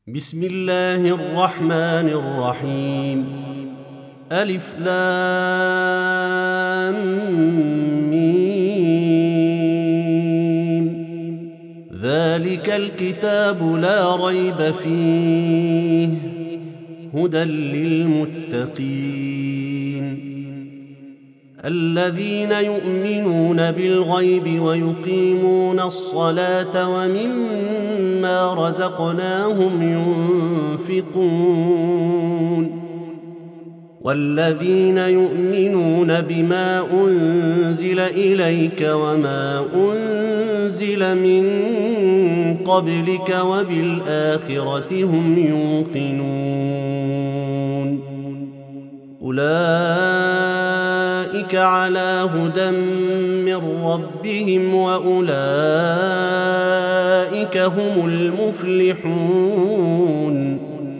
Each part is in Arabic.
بسم الله الرحمن الرحيم. ألف لام ميم. ذلك الكتاب لا ريب فيه هدى للمتقين الذين يؤمنون بالغيب ويقيمون الصلاة ومما رزقناهم ينفقون والذين يؤمنون بما أنزل إليك وما أنزل من قبلك وبالآخرة هم يوقنون أولئك على هدى من ربهم وأولئك هم المفلحون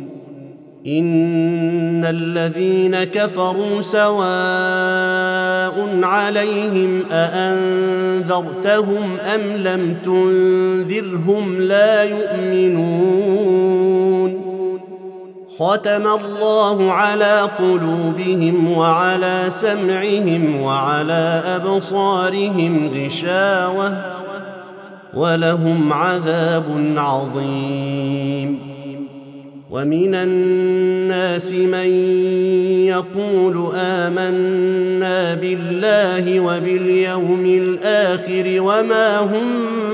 إن الذين كفروا سواء عليهم أأنذرتهم أم لم تنذرهم لا يؤمنون ختم الله على قلوبهم وعلى سمعهم وعلى أبصارهم غشاوة ولهم عذاب عظيم. ومن الناس من يقول آمنا بالله وباليوم الآخر وما هم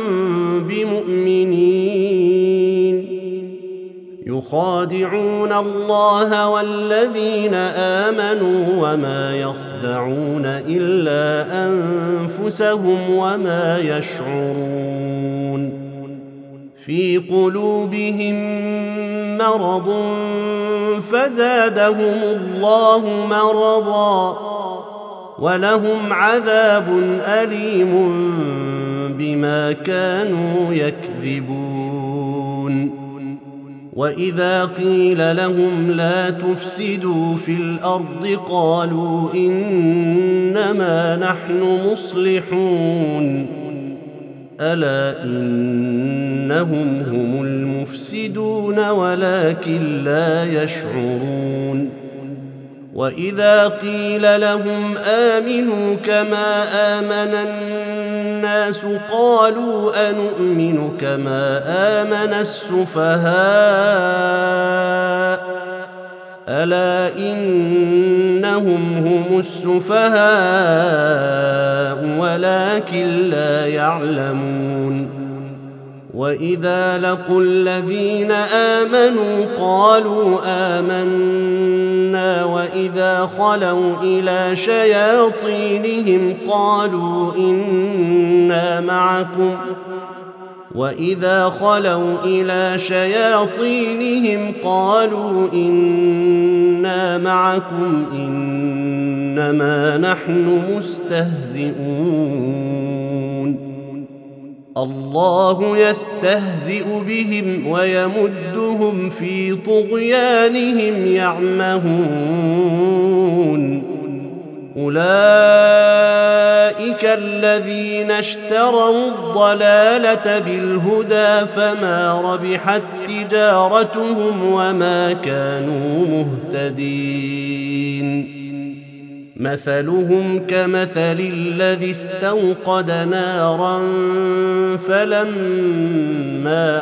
بمؤمنين يخادعون الله والذين آمنوا وما يخدعون إلا أنفسهم وما يشعرون في قلوبهم مرض فزادهم الله مرضا ولهم عذاب أليم بما كانوا يكذبون. وإذا قيل لهم لا تفسدوا في الأرض قالوا إنما نحن مصلحون ألا إنهم هم المفسدون ولكن لا يشعرون. وإذا قيل لهم آمنوا كما آمن الناس قالوا أنؤمن كما آمن السفهاء ألا إنهم هم السفهاء ولكن لا يعلمون. وإذا لقوا الذين آمنوا قالوا آمنا وإذا خلوا إلى شياطينهم قالوا إنا معكم إنما نحن مستهزئون الله يستهزئ بهم ويمدهم في طغيانهم يعمهون أولئك الذين اشتروا الضلالة بالهدى فما ربحت تجارتهم وما كانوا مهتدين. مثلهم كمثل الذي استوقد نارا فلما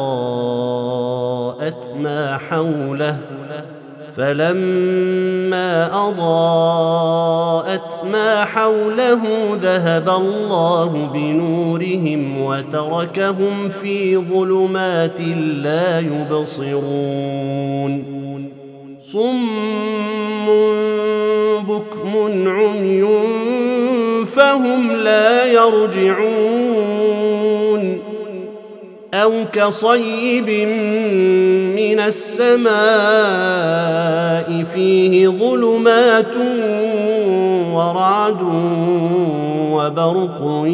أضاءت ما حوله ذهب الله بنورهم وتركهم في ظلمات لا يبصرون صم بكم عمي فهم لا يرجعون أو كصيب من السماء فيه ظلمات ورعد وبرق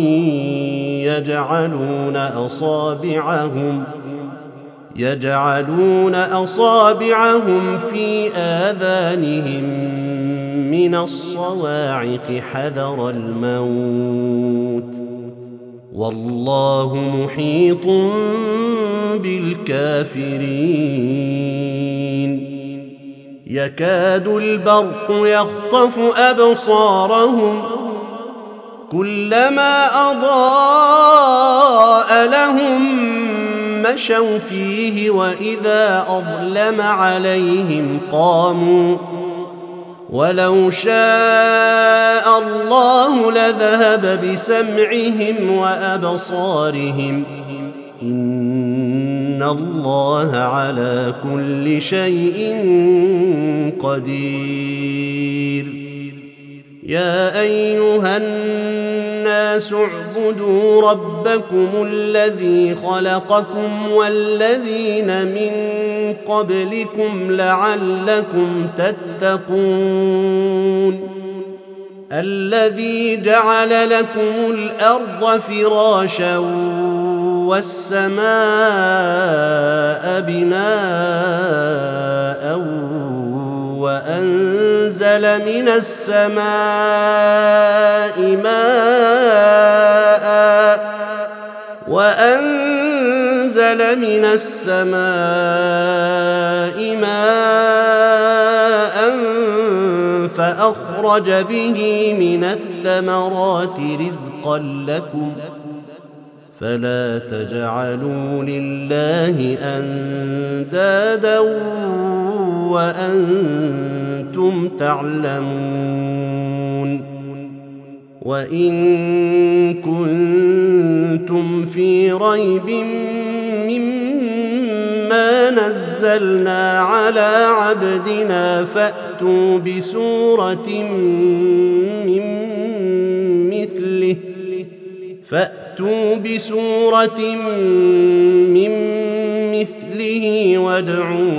يجعلون أصابعهم في آذانهم من الصواعق حذر الموت والله محيط بالكافرين يكاد البرق يخطف أبصارهم كلما أضاء لهم مشوا فيه وإذا أظلم عليهم قاموا ولو شاء الله لذهب بسمعهم وأبصارهم إن الله على كل شيء قدير يا أيها الناس اعبدوا ربكم الذي خلقكم والذين من قبلكم لعلكم تتقون الذي جعل لكم الأرض فراشا والسماء بناء وأنزل من السماء ماء فأخرج به من الثمرات رزقا لكم فلا تجعلوا لله أندادا وأنتم تعلمون وإن كنتم في ريب مما نزلنا على عبدنا فأتوا بسورة من مثله وادعوا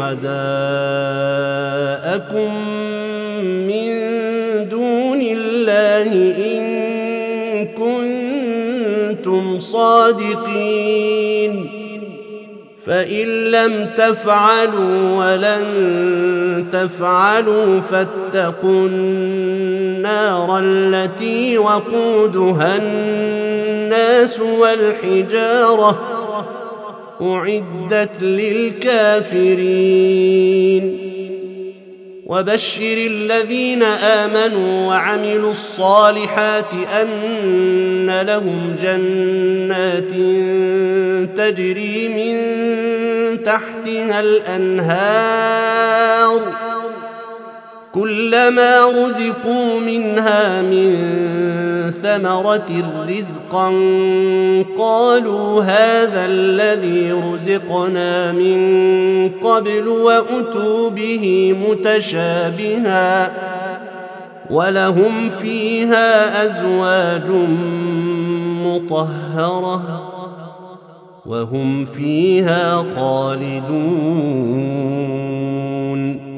شهداءكم من دون الله إن كنتم صادقين فإن لم تفعلوا ولن تفعلوا فاتقوا النار التي وقودها الناس والحجارة أعدت للكافرين وبشر الذين آمنوا وعملوا الصالحات أن لهم جنات تجري من تحتها الأنهار كلما رزقوا منها من ثمرة رزقا قالوا هذا الذي رزقنا من قبل وأتوا به متشابها ولهم فيها أزواج مطهرة وهم فيها خالدون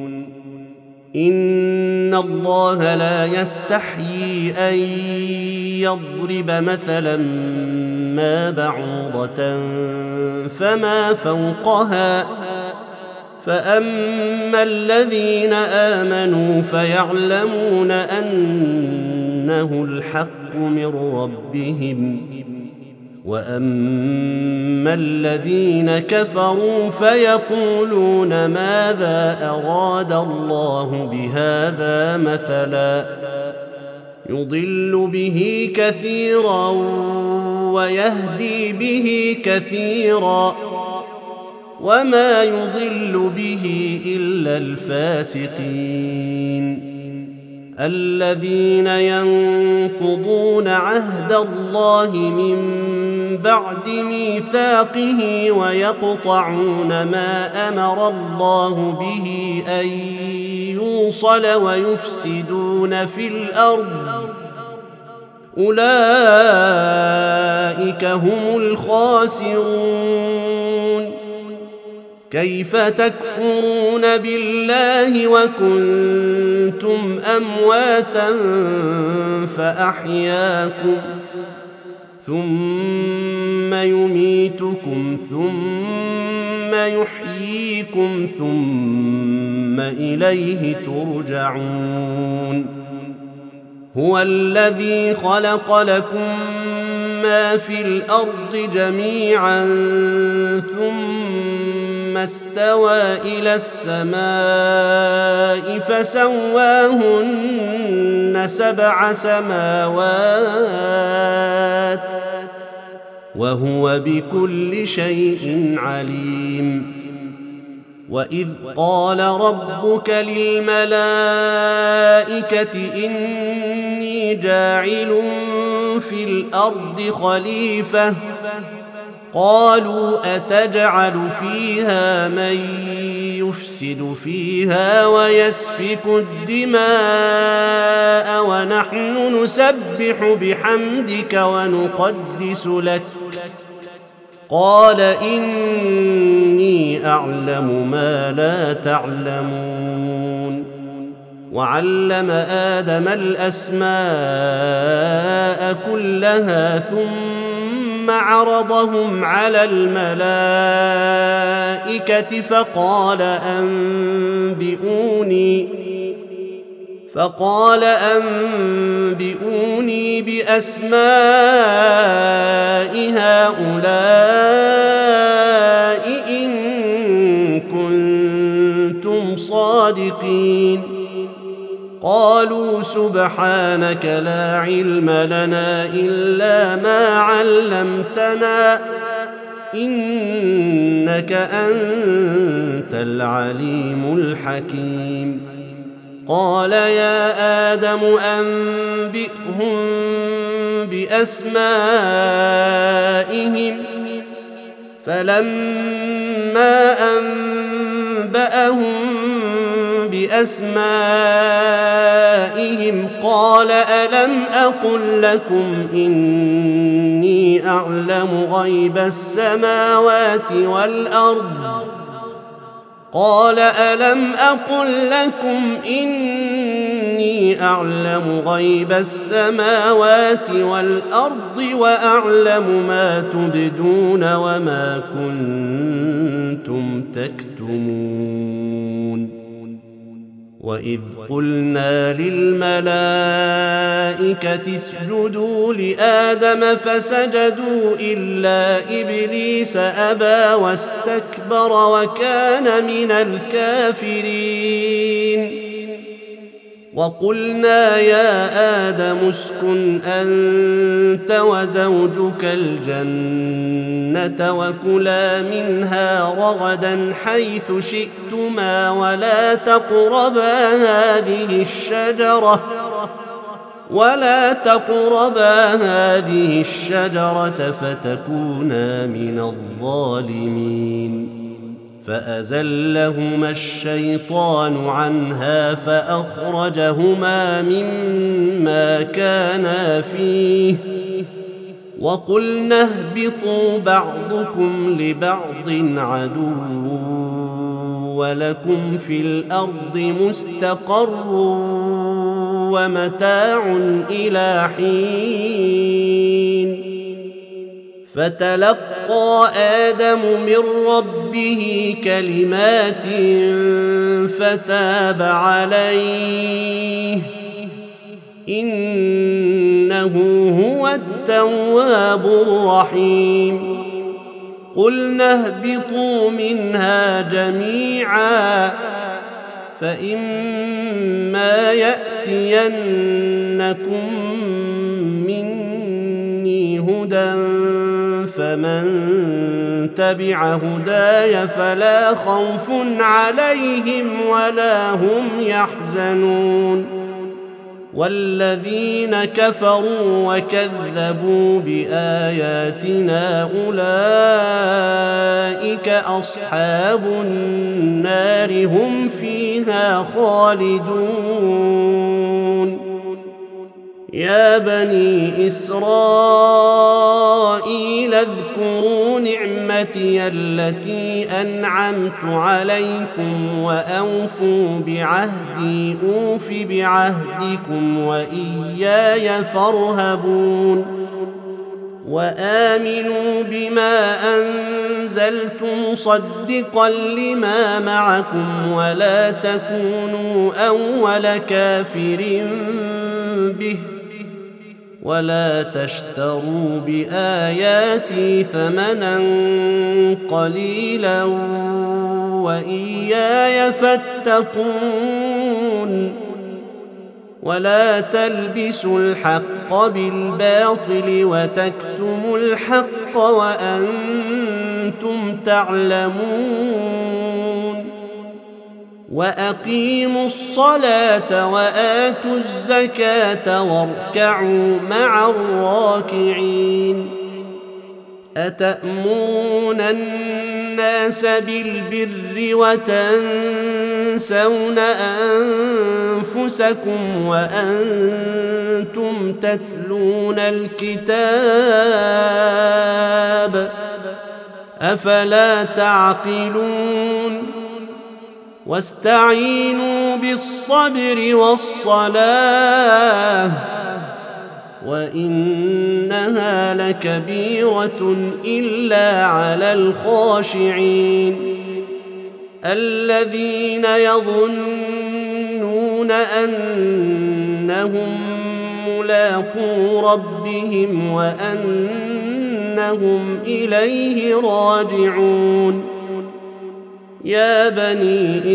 إن الله لا يستحيي أن يضرب مثلا ما بعوضة فما فوقها فأما الذين آمنوا فيعلمون أنه الحق من ربهم وأما الذين كفروا فيقولون ماذا أراد الله بهذا مثلا يضل به كثيرا ويهدي به كثيرا وما يضل به إلا الفاسقين الذين ينقضون عهد الله من بعد ميثاقه ويقطعون ما أمر الله به أن يوصل ويفسدون في الأرض أولئك هم الخاسرون كيف تكفرون بالله وكنتم أمواتا فأحياكم ثم يميتكم ثم يحييكم ثم إليه ترجعون هو الذي خلق لكم ما في الأرض جميعا ثم استوى إلى السماء فسواهن 7 سماوات وهو بكل شيء عليم. وإذ قال ربك للملائكة إني جاعل في الأرض خليفة قالوا أتجعل فيها من يفسد فيها ويسفك الدماء ونحن نسبح بحمدك ونقدس لك قال إني أعلم ما لا تعلمون. وعلم آدم الأسماء كلها ثم عرضهم على الملائكة فقال أنبئوني بأسماء هؤلاء إن كنتم صادقين. قالوا سبحانك لا علم لنا إلا ما علمتنا إنك أنت العليم الحكيم. قال يا آدم أنبئهم بأسمائهم فلما أنبأهم بأسمائهم قال ألم أقل لكم إني أعلم غيب السماوات والأرض قال ألم أقل لكم إني أعلم غيب السماوات والأرض وأعلم ما تبدون وما كنتم تكتمون. وإذ قلنا للملائكة اسجدوا لآدم فسجدوا إلا إبليس أبى واستكبر وكان من الكافرين. وقلنا يا آدم اسكن أنت وزوجك الجنة وكلا منها رغدا حيث شئتما ولا تقربا هذه الشجرة فتكونا من الظالمين. فأزلهما الشيطان عنها فأخرجهما مما كانا فيه وقلنا اهبطوا بعضكم لبعض عدو ولكم في الأرض مستقر ومتاع إلى حين. فتلقى آدم من ربه كلمات فتاب عليه إنه هو التواب الرحيم. قلنا اهبطوا منها جميعا فإما يأتينكم مني هدى فمن تبع هداي فلا خوف عليهم ولا هم يحزنون. والذين كفروا وكذبوا بآياتنا أولئك أصحاب النار هم فيها خالدون. يا بني إسرائيل اذكروا نعمتي التي أنعمت عليكم وأوفوا بعهدي أوف بعهدكم وإياي فارهبون. وآمنوا بما أنزلت مصدقا لما معكم ولا تكونوا أول كافر به ولا تشتروا بآياتي ثمنا قليلا وإياي فاتقون ولا تلبسوا الحق بالباطل وتكتموا الحق وأنتم تعلمون وأقيموا الصلاة وآتوا الزكاة واركعوا مع الراكعين أتأمرون الناس بالبر وتنسون أنفسكم وأنتم تتلون الكتاب أفلا تعقلون واستعينوا بالصبر والصلاة وإنها لكبيرة إلا على الخاشعين الذين يظنون أنهم ملاقو ربهم وأنهم إليه راجعون يا بني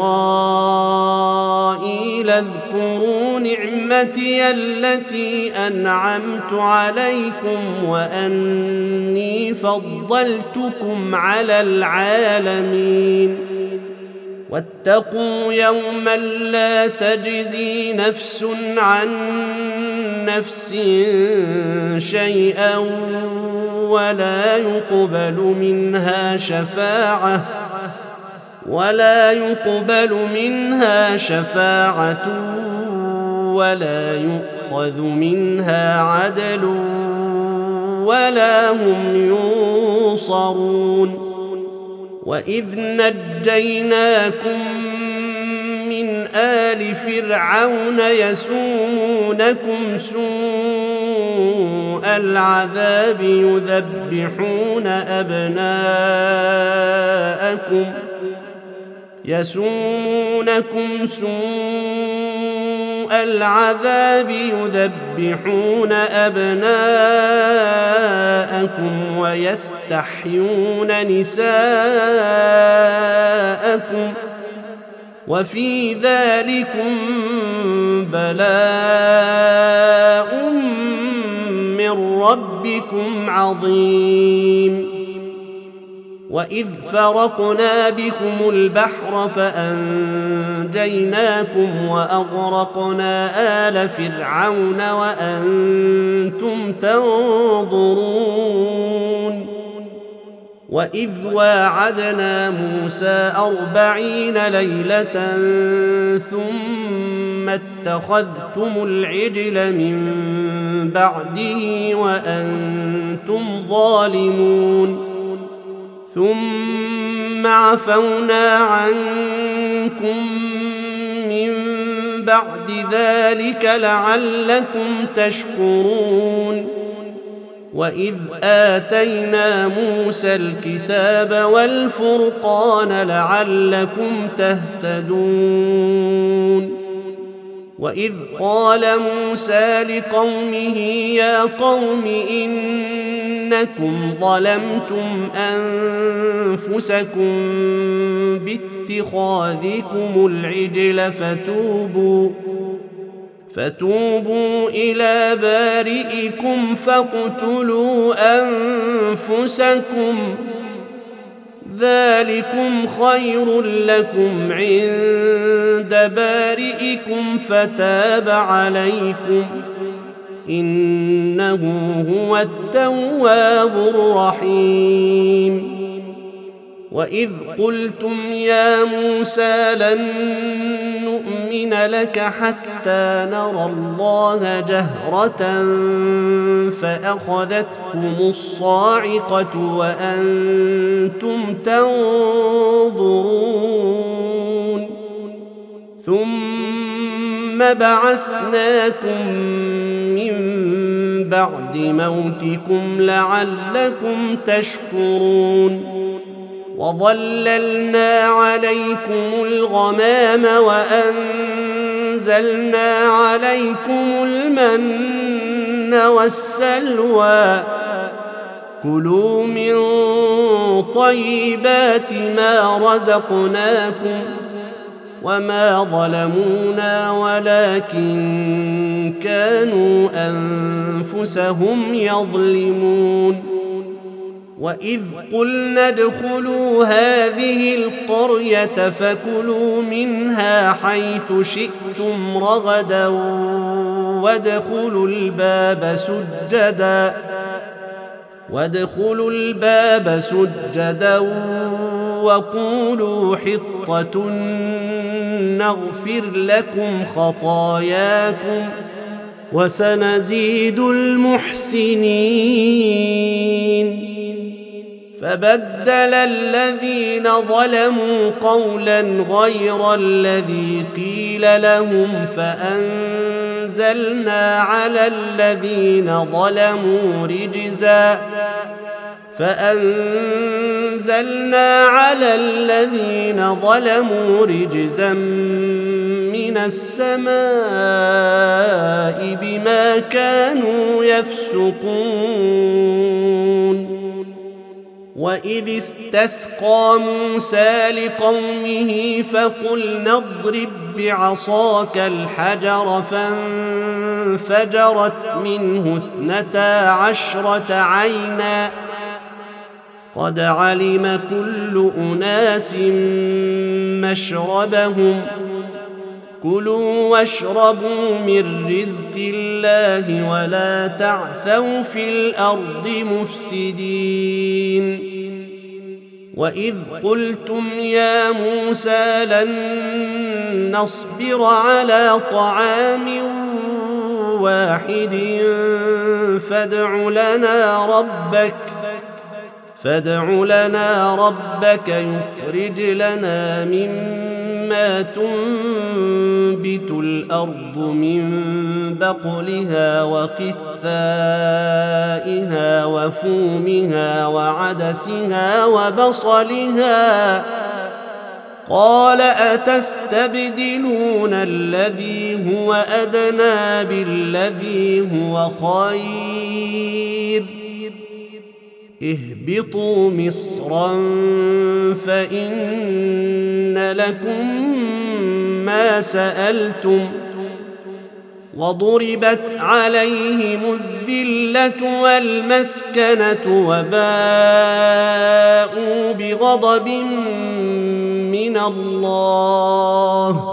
إسرائيل اذكروا نعمتي التي أنعمت عليكم وأني فضلتكم على العالمين واتقوا يوما لا تجزي نفس عن نفس شيئا ولا يقبل منها شفاعة ولا يؤخذ منها عدل ولا هم ينصرون وإذ نجيناكم من آل فرعون يسومونكم سوء العذاب يذبحون أبناءكم ويستحيون نساءكم وفي ذلكم بلاء من ربكم عظيم وإذ فرقنا بكم البحر فأنجيناكم وأغرقنا آل فرعون وأنتم تنظرون وإذ واعدنا موسى 40 ليلة ثم اتخذتم العجل من بعده وأنتم ظالمون ثم عفونا عنكم من بعد ذلك لعلكم تشكرون وإذ آتينا موسى الكتاب والفرقان لعلكم تهتدون وإذ قال موسى لقومه يا قوم إنكم ظلمتم أنفسكم باتخاذكم العجل فتوبوا إلى بارئكم فاقتلوا أنفسكم ذلكم خير لكم عند بارئكم فتاب عليكم إنه هو التواب الرحيم وإذ قلتم يا موسى لن نؤمن لك حتى نرى الله جهرة فأخذتكم الصاعقة وأنتم تنظرون ثم بعثناكم من بعد موتكم لعلكم تشكرون وظللنا عليكم الغمام أنزلنا عليكم المن والسلوى كلوا من طيبات ما رزقناكم وما ظلمونا ولكن كانوا أنفسهم يظلمون وإذ قلنا ادخلوا هذه القرية فكلوا منها حيث شئتم رغدا وادخلوا الباب سجدا وقولوا حطة نغفر لكم خطاياكم وسنزيد المحسنين فبدل الذين ظلموا قولا غير الذي قيل لهم فأنزلنا على الذين ظلموا رجزا من السماء بما كانوا يفسقون وإذ استسقى موسى لقومه فقلنا اضرب بعصاك الحجر فانفجرت منه 12 عينا قد علم كل أناس مشربهم كلوا واشربوا من رزق الله ولا تعثوا في الأرض مفسدين وإذ قلتم يا موسى لن نصبر على طعام واحد فادع لنا ربك يخرج لنا مما تنبت الأرض من بقلها وقثائها وفومها وعدسها وبصلها قال أتستبدلون الذي هو أدنى بالذي هو خير اهبطوا مصرا فإن لكم ما سألتم وضربت عليهم الذلة والمسكنة وباءوا بغضب من الله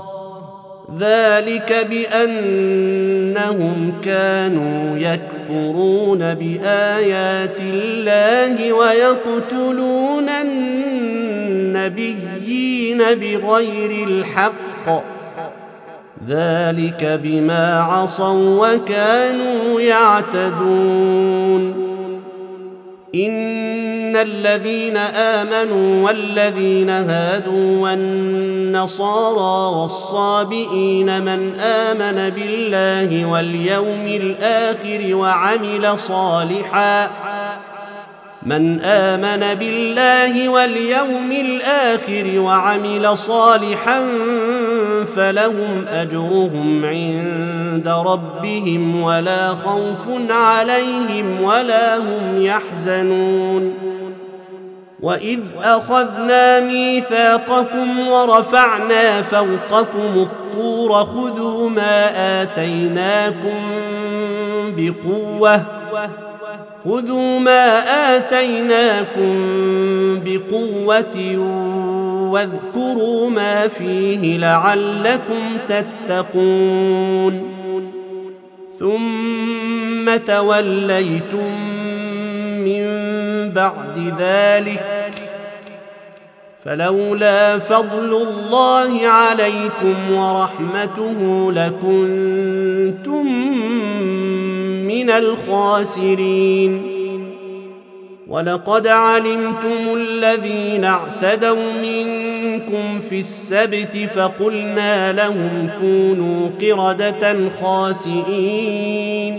ذلك بأنهم كانوا يكفرون بآيات الله ويقتلون النبيين بغير الحق ذلك بما عصوا وكانوا يعتدون إن الذين آمنوا والذين هادوا والنصارى والصابئين من آمن بالله واليوم الآخر وعمل صالحا فلهم أجرهم عند ربهم ولا خوف عليهم ولا هم يحزنون وإذ أخذنا ميثاقكم ورفعنا فوقكم الطور خذوا ما آتيناكم بقوة واذكروا ما فيه لعلكم تتقون ثم توليتم من بعد ذلك فلولا فضل الله عليكم ورحمته لكنتم من الخاسرين ولقد علمتم الذين اعتدوا منكم في السبت فقلنا لهم كونوا قردة خاسئين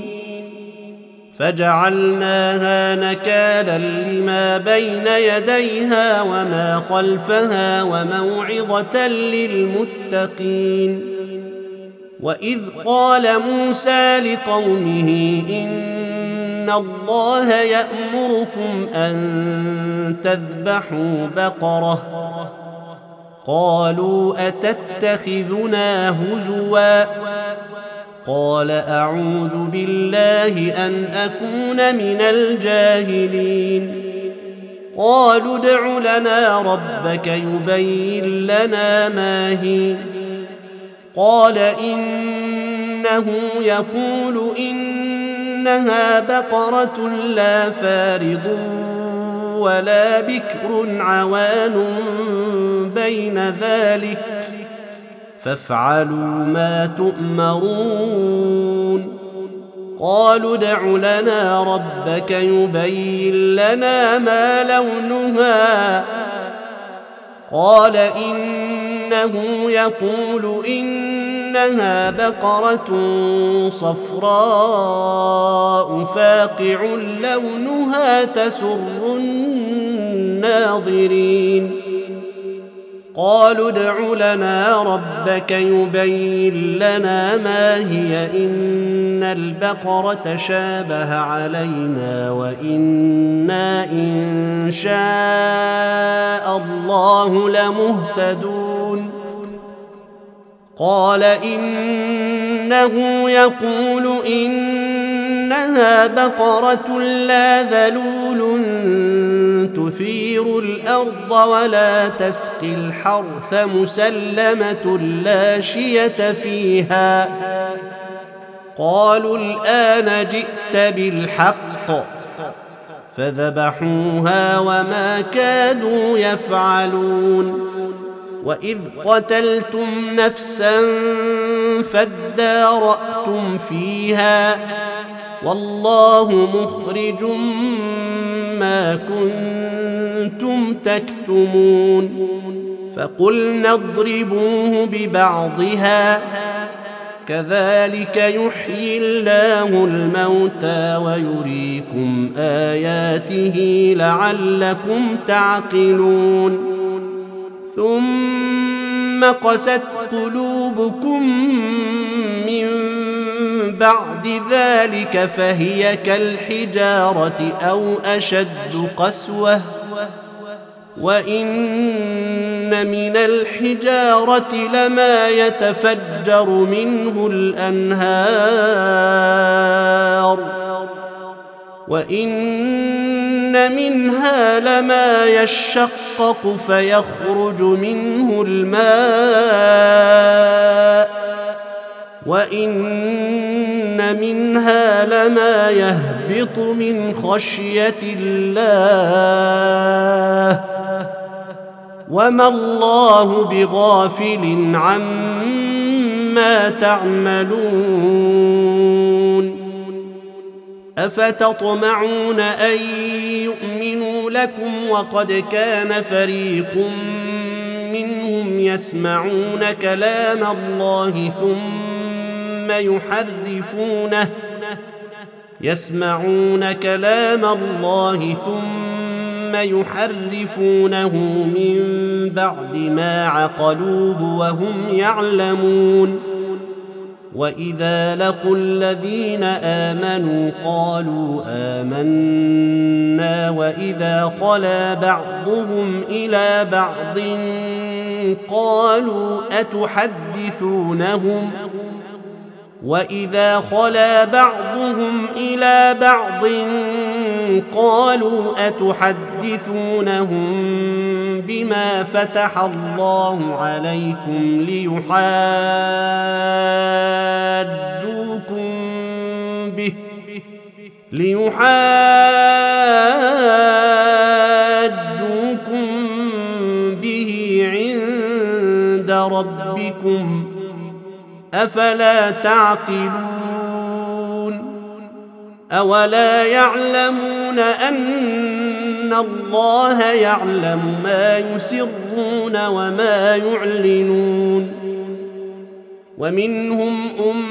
فجعلناها نكالا لما بين يديها وما خلفها وموعظة للمتقين وإذ قال موسى لقومه إن الله يأمركم أن تذبحوا بقرة قالوا أتتخذنا هزوا قال أعوذ بالله أن أكون من الجاهلين قالوا ادع لنا ربك يبين لنا ما هي قال إنه يقول إنها بقرة لا فارض ولا بكر عوان بين ذلك فافعلوا ما تؤمرون قالوا ادع لنا ربك يبين لنا ما لونها قال إنه يقول إنها بقرة صفراء فاقع لونها تسر الناظرين قالوا ادع لنا ربك يبين لنا ما هي إن البقرة شابه علينا وإنا إن شاء الله لمهتدون قال إنه يقول إنها بقرة لا ذلول تثير الأرض ولا تسقي الحرث مسلمة لا شية فيها قالوا الآن جئت بالحق فذبحوها وما كادوا يفعلون وإذ قتلتم نفسا فادارأتم فيها والله مخرج ما كنتم تكتمون فقلنا اضربوه ببعضها كذلك يحيي الله الموتى ويريكم آياته لعلكم تعقلون ثم قست قلوبكم من بعد ذلك فهي كالحجارة أو أشد قسوة وإن من الحجارة لما يتفجر منه الأنهار وإن منها لما يشقق فيخرج منه الماء وإن منها لما يهبط من خشية الله وما الله بغافل عما تعملون أفتطمعون أن يؤمنوا لكم وقد كان فريق منهم يسمعون كلام الله ثم يحرفونه من بعد ما عقلوه وهم يعلمون وإذا لقوا الذين آمنوا قالوا آمنا وإذا خلا بعضهم إلى بعض قالوا أتحدثونهم بما فتح الله عليكم ليحاجوكم به عند ربكم أفلا تعقلون أولا يعلمون أن الله يعلم ما يسرون وما يعلنون ومنهم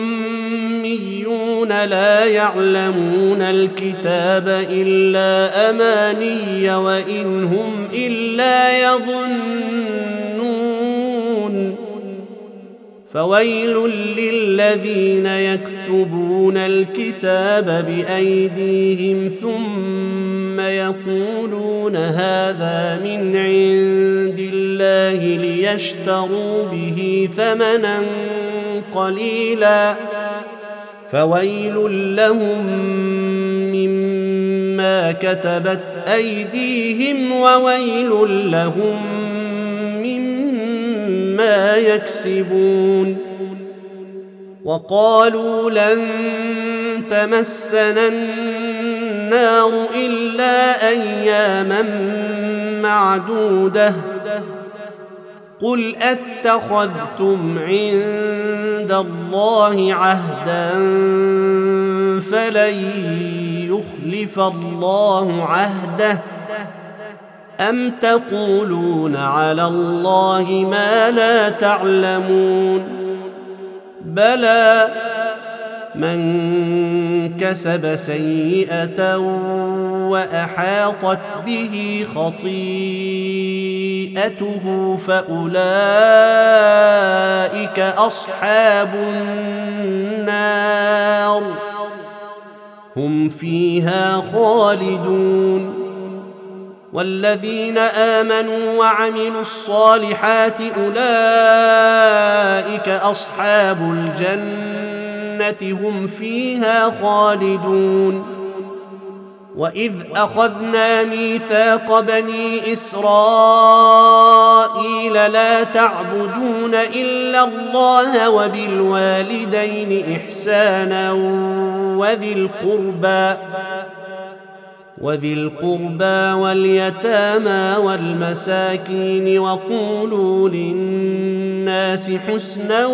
أميون لا يعلمون الكتاب إلا أماني وإن هم إلا يظنون فويل للذين يكتبون الكتاب بأيديهم ثم يقولون هذا من عند الله ليشتروا به ثمنا قليلا فويل لهم مما كتبت أيديهم وويل لهم مما يكسبون. وقالوا لن تمسنا النار إلا أياما معدودة قل أتخذتم عند الله عهدا فلن يخلف الله عهده أم تقولون على الله ما لا تعلمون بلى من كسب سيئة وأحاطت به خطيئته فأولئك أصحاب النار هم فيها خالدون. والذين آمنوا وعملوا الصالحات أولئك أصحاب الجنة هم فيها خالدون. وإذ أخذنا ميثاق بني إسرائيل لا تعبدون إلا الله وبالوالدين إحسانا وذي القربى واليتامى والمساكين وقولوا للناس حسنا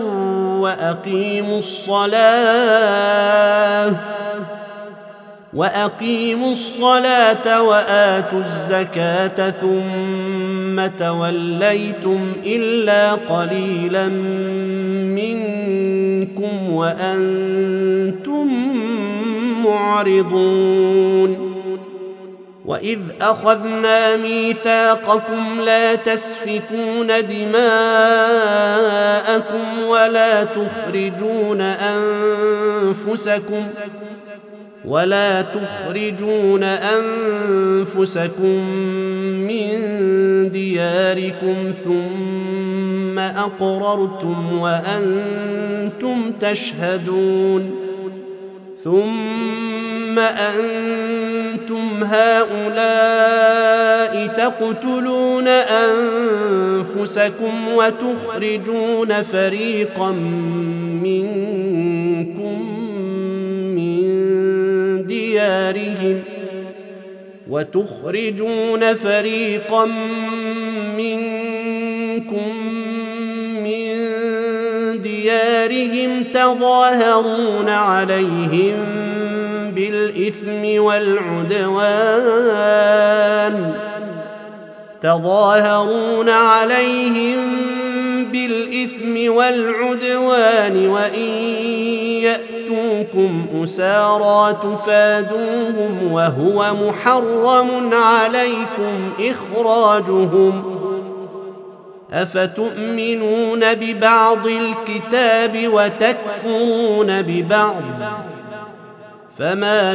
وأقيموا الصلاة وآتوا الزكاة ثم توليتم إلا قليلا منكم وأنتم معرضون. وإذ أخذنا ميثاقكم لا تسفكون دماءكم ولا تخرجون أنفسكم من دياركم ثم أقررتم وأنتم تشهدون. ثم أنتم هؤلاء تقتلون أنفسكم وتخرجون فريقا منكم من ديارهم تظاهرون عليهم بالإثم والعدوان وإن يأتوكم أسارى تفادوهم وهو محرم عليكم إخراجهم أفتؤمنون ببعض الكتاب وتكفرون ببعض فما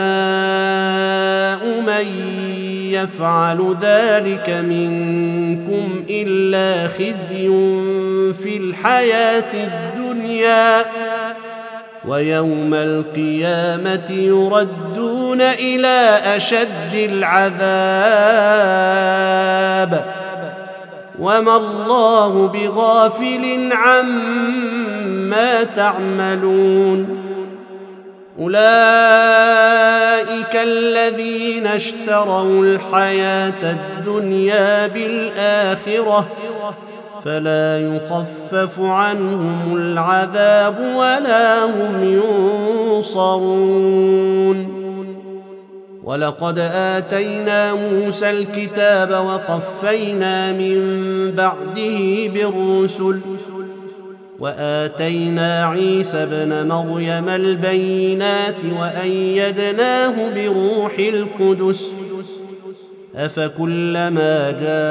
جزاء من يفعل ذلك منكم إلا خزي في الحياة الدنيا ويوم القيامة يردون إلى أشد العذاب وما الله بغافل عما تعملون. أولئك الذين اشتروا الحياة الدنيا بالآخرة فلا يخفف عنهم العذاب ولا هم ينصرون. ولقد آتينا موسى الكتاب وقفينا من بعده بالرسل وآتينا عيسى ابن مريم البينات وأيدناه بروح القدس أفكلما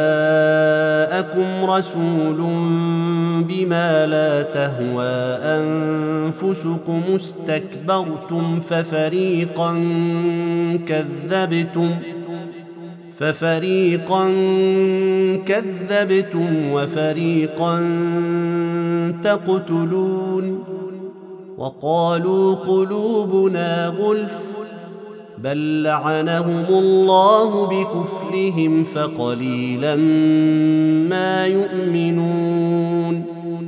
جاءكم رسول بما لا تهوى أنفسكم استكبرتم ففريقا كذبتم وفريقا تقتلون وقالوا قلوبنا غلف بل لعنهم الله بكفرهم فقليلا ما يؤمنون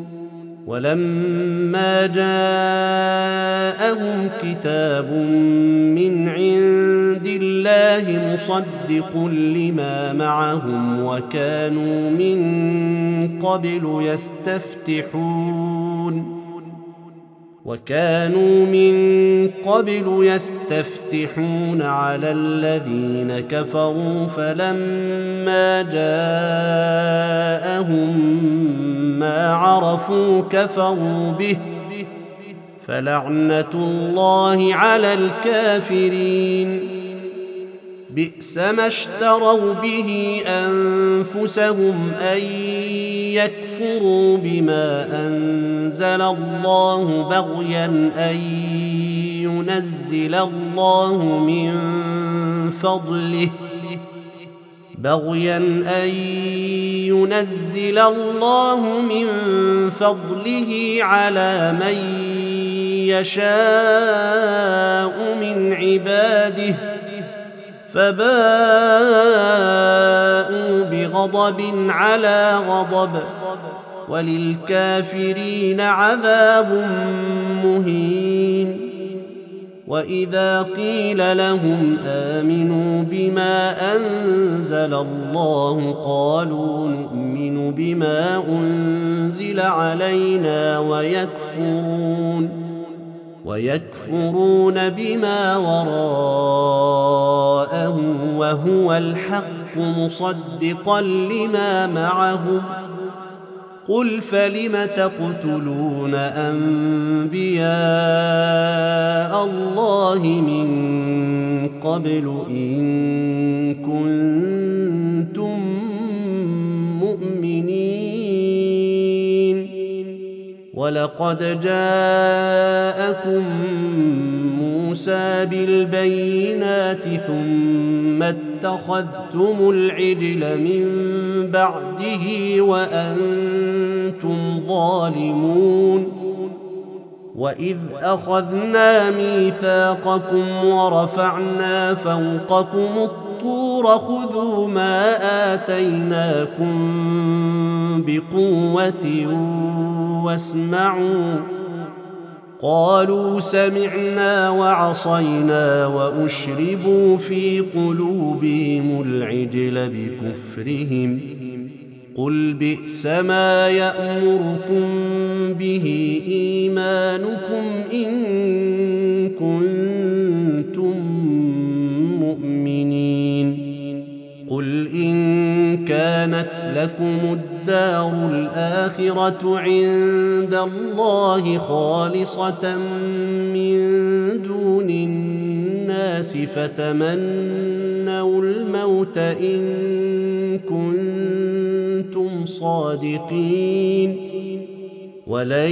ولما جاءهم كتاب من عند الله مصدق لما معهم وكانوا من قبل يستفتحون على الذين كفروا فلما جاءهم ما عرفوا كفروا به فلعنة الله على الكافرين بئس ما اشتروا به أنفسهم أن يكفروا بما أنزل الله بغيا أن ينزل الله من فضله على من يشاء من عباده فباءوا بغضب على غضب وللكافرين عذاب مهين وإذا قيل لهم آمنوا بما أنزل الله قالوا نؤمن بما أنزل علينا ويكفرون بما وراءه وهو الحق مصدقا لما معهم قل فلم تقتلون أنبياء الله من قبل إن كنتم مؤمنين ولقد جاءكم موسى بالبينات ثم اتخذتم العجل من بعده وأنتم ظالمون وإذ أخذنا ميثاقكم ورفعنا فوقكم الطور خذوا ما آتيناكم بقوة واسمعوا قالوا سمعنا وعصينا وأشربوا في قلوبهم العجل بكفرهم قل بئس ما يأمركم به إيمانكم إن كنتم مؤمنين قل إن كانت لكم الدار الآخرة عند الله خالصة من دون الناس فتمنوا الموت إن كنتم صادقين ولن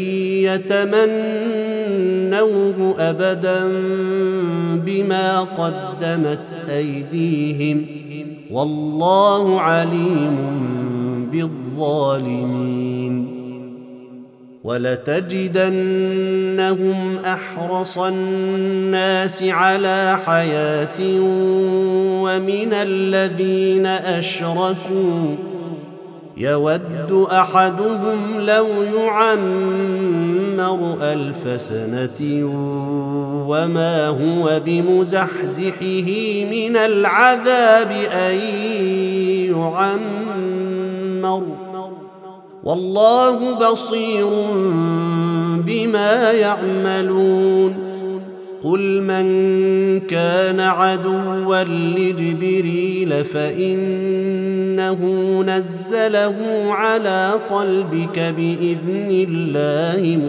يتمنوه أبدا بما قدمت أيديهم والله عليم بالظالمين ولتجدنهم أحرص الناس على حياة ومن الذين أشركوا يود أحدهم لو يعمر 1000 سنة وما هو بمزحزحه من العذاب أن يعمر والله بصير بما يعملون قل من كان عدوا لجبريل فإنه نزله على قلبك بإذن الله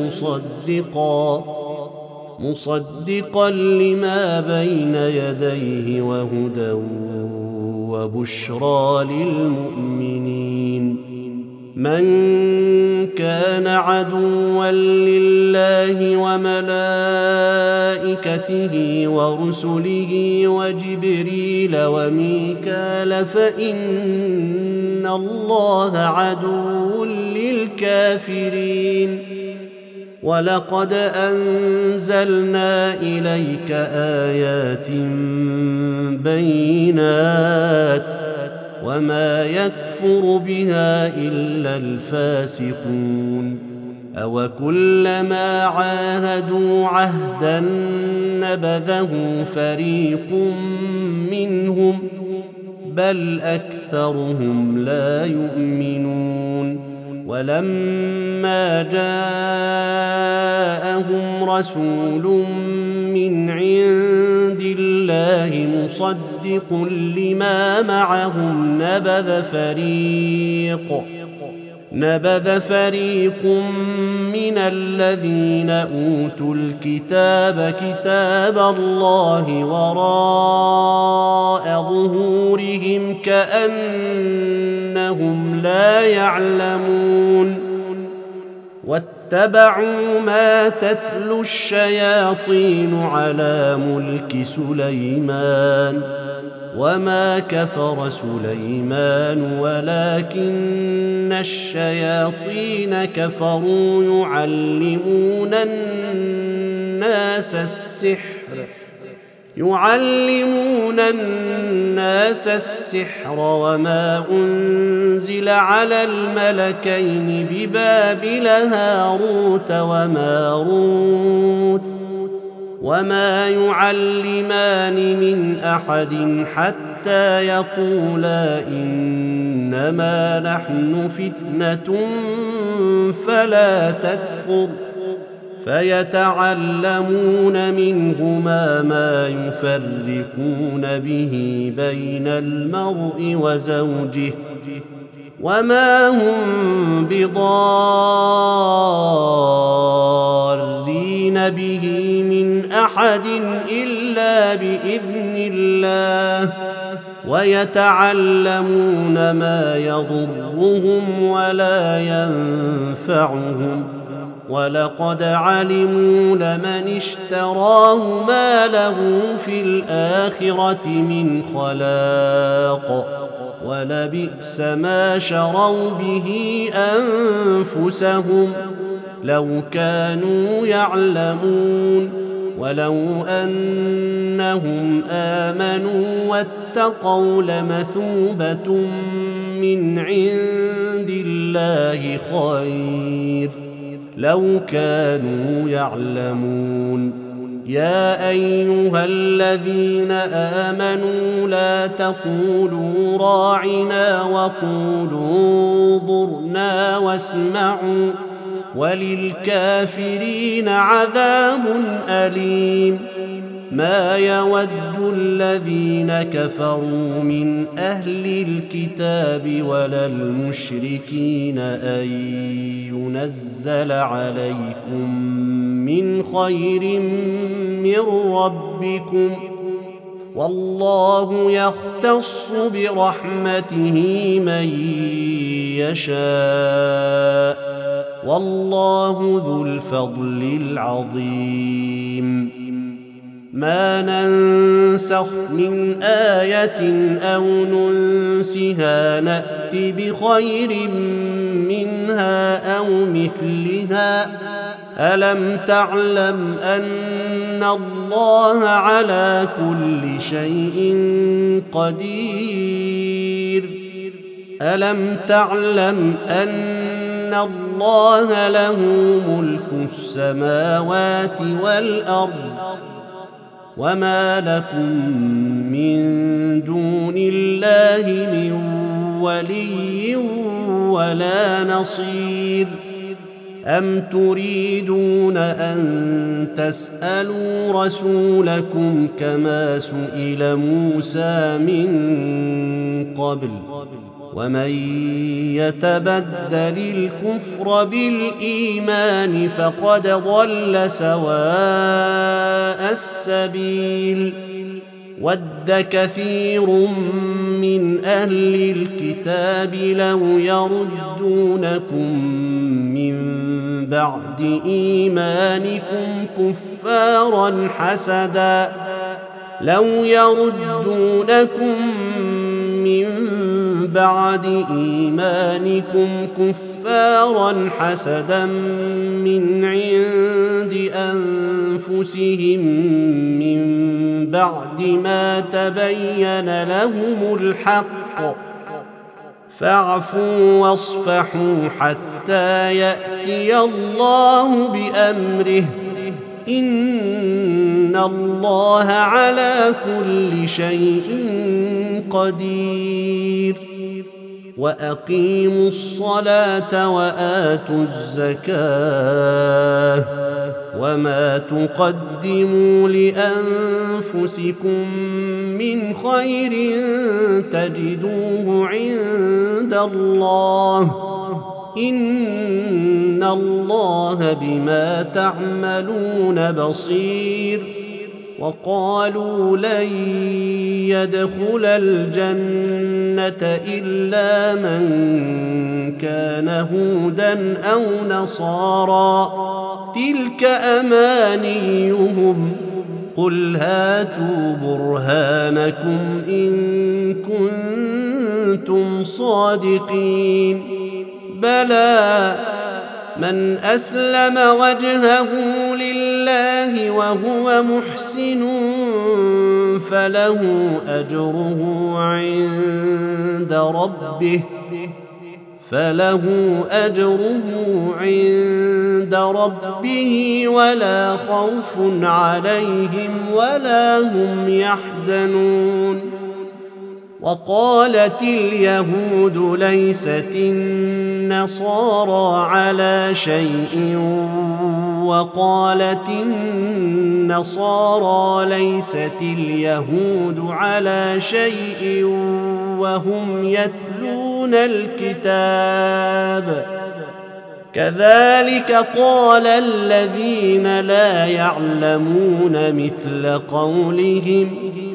مصدقا لما بين يديه وهدى وبشرى للمؤمنين. من كان عدوا لله وملائكته ورسله وجبريل وميكال فإن الله عدو للكافرين. ولقد أنزلنا إليك آيات بينات وما يكفر بها إلا الفاسقون. أوكلما عاهدوا عهدا نبذه فريق منهم بل أكثرهم لا يؤمنون. ولما جاءهم رسول من عند الله مصدق لما معهم نبذ فريق من الذين أوتوا الكتاب كتاب الله وراء ظهورهم كأنهم لا يعلمون. واتبعوا ما تتلو الشياطين على ملك سليمان وما كفر سليمان ولكن الشياطين كفروا يعلمون الناس السحر وما أنزل على الملكين ببابل هاروت وماروت وما يعلمان من أحد حتى يقولا إنما نحن فتنة فلا تكفر. فيتعلمون منهما ما يفرقون به بين المرء وزوجه وما هم بضارين به من أحد إلا بإذن الله. ويتعلمون ما يضرهم ولا ينفعهم ولقد علموا لمن اشتراه ما له في الآخرة من خلاق ولبئس ما شروا به أنفسهم لو كانوا يعلمون. ولو أنهم آمنوا واتقوا لمثوبة من عند الله خير لو كانوا يعلمون. يا أيها الذين آمنوا لا تقولوا راعنا وقولوا انظرنا واسمعوا وللكافرين عذاب أليم. ما يود الذين كفروا من أهل الكتاب ولا المشركين أن ينزل عليكم من خير من ربكم والله يختص برحمته من يشاء والله ذو الفضل العظيم. ما ننسخ من آية أو ننسها نأت بخير منها أو مثلها. ألم تعلم أن الله على كل شيء قدير. ألم تعلم أن الله له ملك السماوات والأرض وما لكم من دون الله من ولي ولا نصير. أم تريدون أن تسألوا رسولكم كما سئل موسى من قبل ومن يتبدل الكفر بالإيمان فقد ضل سواء السبيل. ود كثير من أهل الكتاب لو يردونكم من بعد إيمانكم كفارا حسدا من عند أنفسهم من بعد ما تبين لهم الحق فاعفوا واصفحوا حتى يأتي الله بأمره إن الله على كل شيء قدير وأقيموا الصلاة وآتوا الزكاة وما تقدموا لأنفسكم من خير تجدوه عند الله إن الله بما تعملون بصير وقالوا لن يدخل الجنة إلا من كان هودا أو نصارى تلك أمانيهم قل هاتوا برهانكم إن كنتم صادقين بلى من أسلم وجهه لله وهو محسن فله أجره عند ربه ولا خوف عليهم ولا هم يحزنون وقالت اليهود ليست النصارى على شيء وقالت النصارى ليست اليهود على شيء وهم يتلون الكتاب كذلك قال الذين لا يعلمون مثل قولهم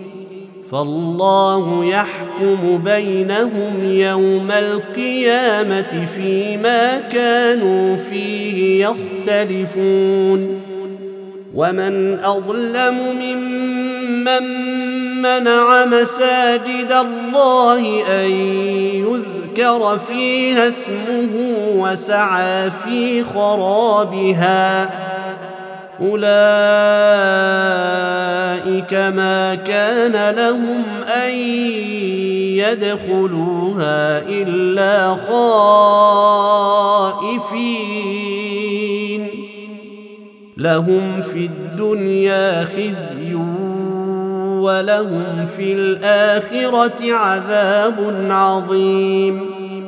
فالله يحكم بينهم يوم القيامة فيما كانوا فيه يختلفون ومن أظلم ممن منع مساجد الله أن يذكر فيها اسمه وسعى في خرابها أولئك ما كان لهم أن يدخلوها إلا خائفين لهم في الدنيا خزي ولهم في الآخرة عذاب عظيم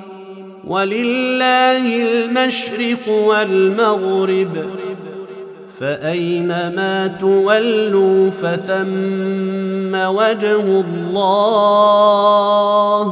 ولله المشرق والمغرب فأينما تولوا فثم وجه الله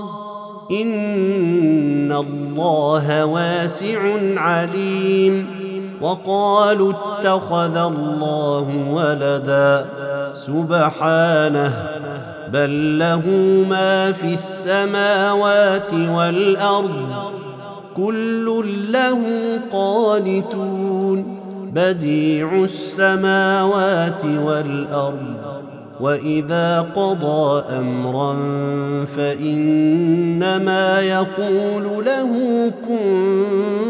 إن الله واسع عليم وقالوا اتخذ الله ولدا سبحانه بل له ما في السماوات والأرض كل له قانتون بديع السماوات والأرض وإذا قضى أمرا فإنما يقول له كن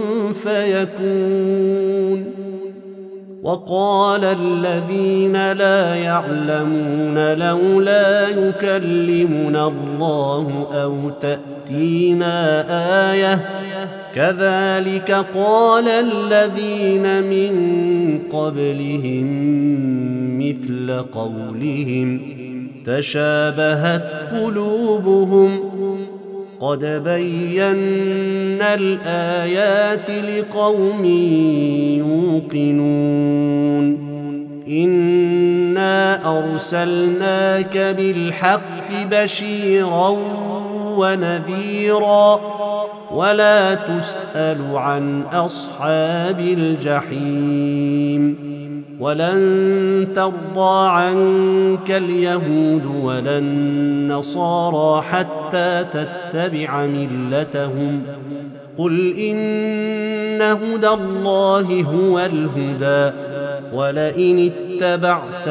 فيكون وقال الذين لا يعلمون لولا يكلمنا الله أو تأتينا آية كذلك قال الذين من قبلهم مثل قولهم تشابهت قلوبهم قد بينا الآيات لقوم يوقنون إنا أرسلناك بالحق بشيرا ونذيرا ولا تسأل عن أصحاب الجحيم ولن ترضى عنك اليهود ولا النصارى حتى تتبع ملتهم قل إن هدى الله هو الهدى ولئن اتبعت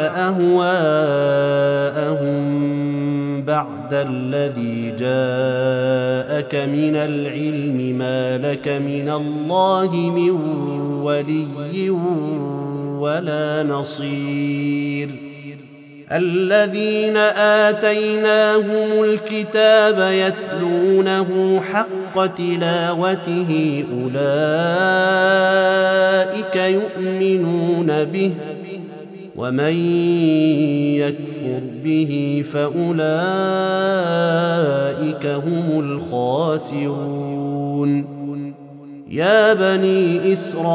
أهواءهم بعد الذي جاءك من العلم ما لك من الله من ولي ولا نصير الذين آتيناهم الكتاب يتلونه حق تلاوته أولئك يؤمنون به ومن يكفر به فأولئك هم الخاسرون يا بني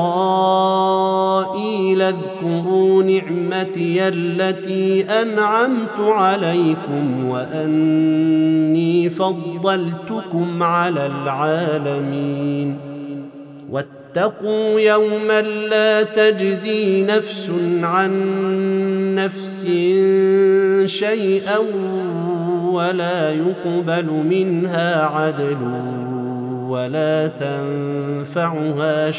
إسرائيل اذكروا نعمتي التي أنعمت عليكم وأني فضلتكم على العالمين واتقوا يوما لا تجزي نفس عن نفس شيئا ولا يقبل منها عدل ولا تنفعها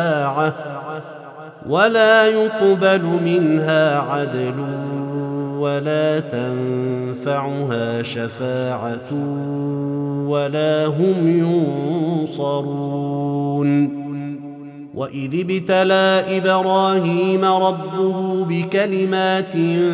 شفاعة ولا هم ينصرون وإذ ابتلى إبراهيم ربه بكلمات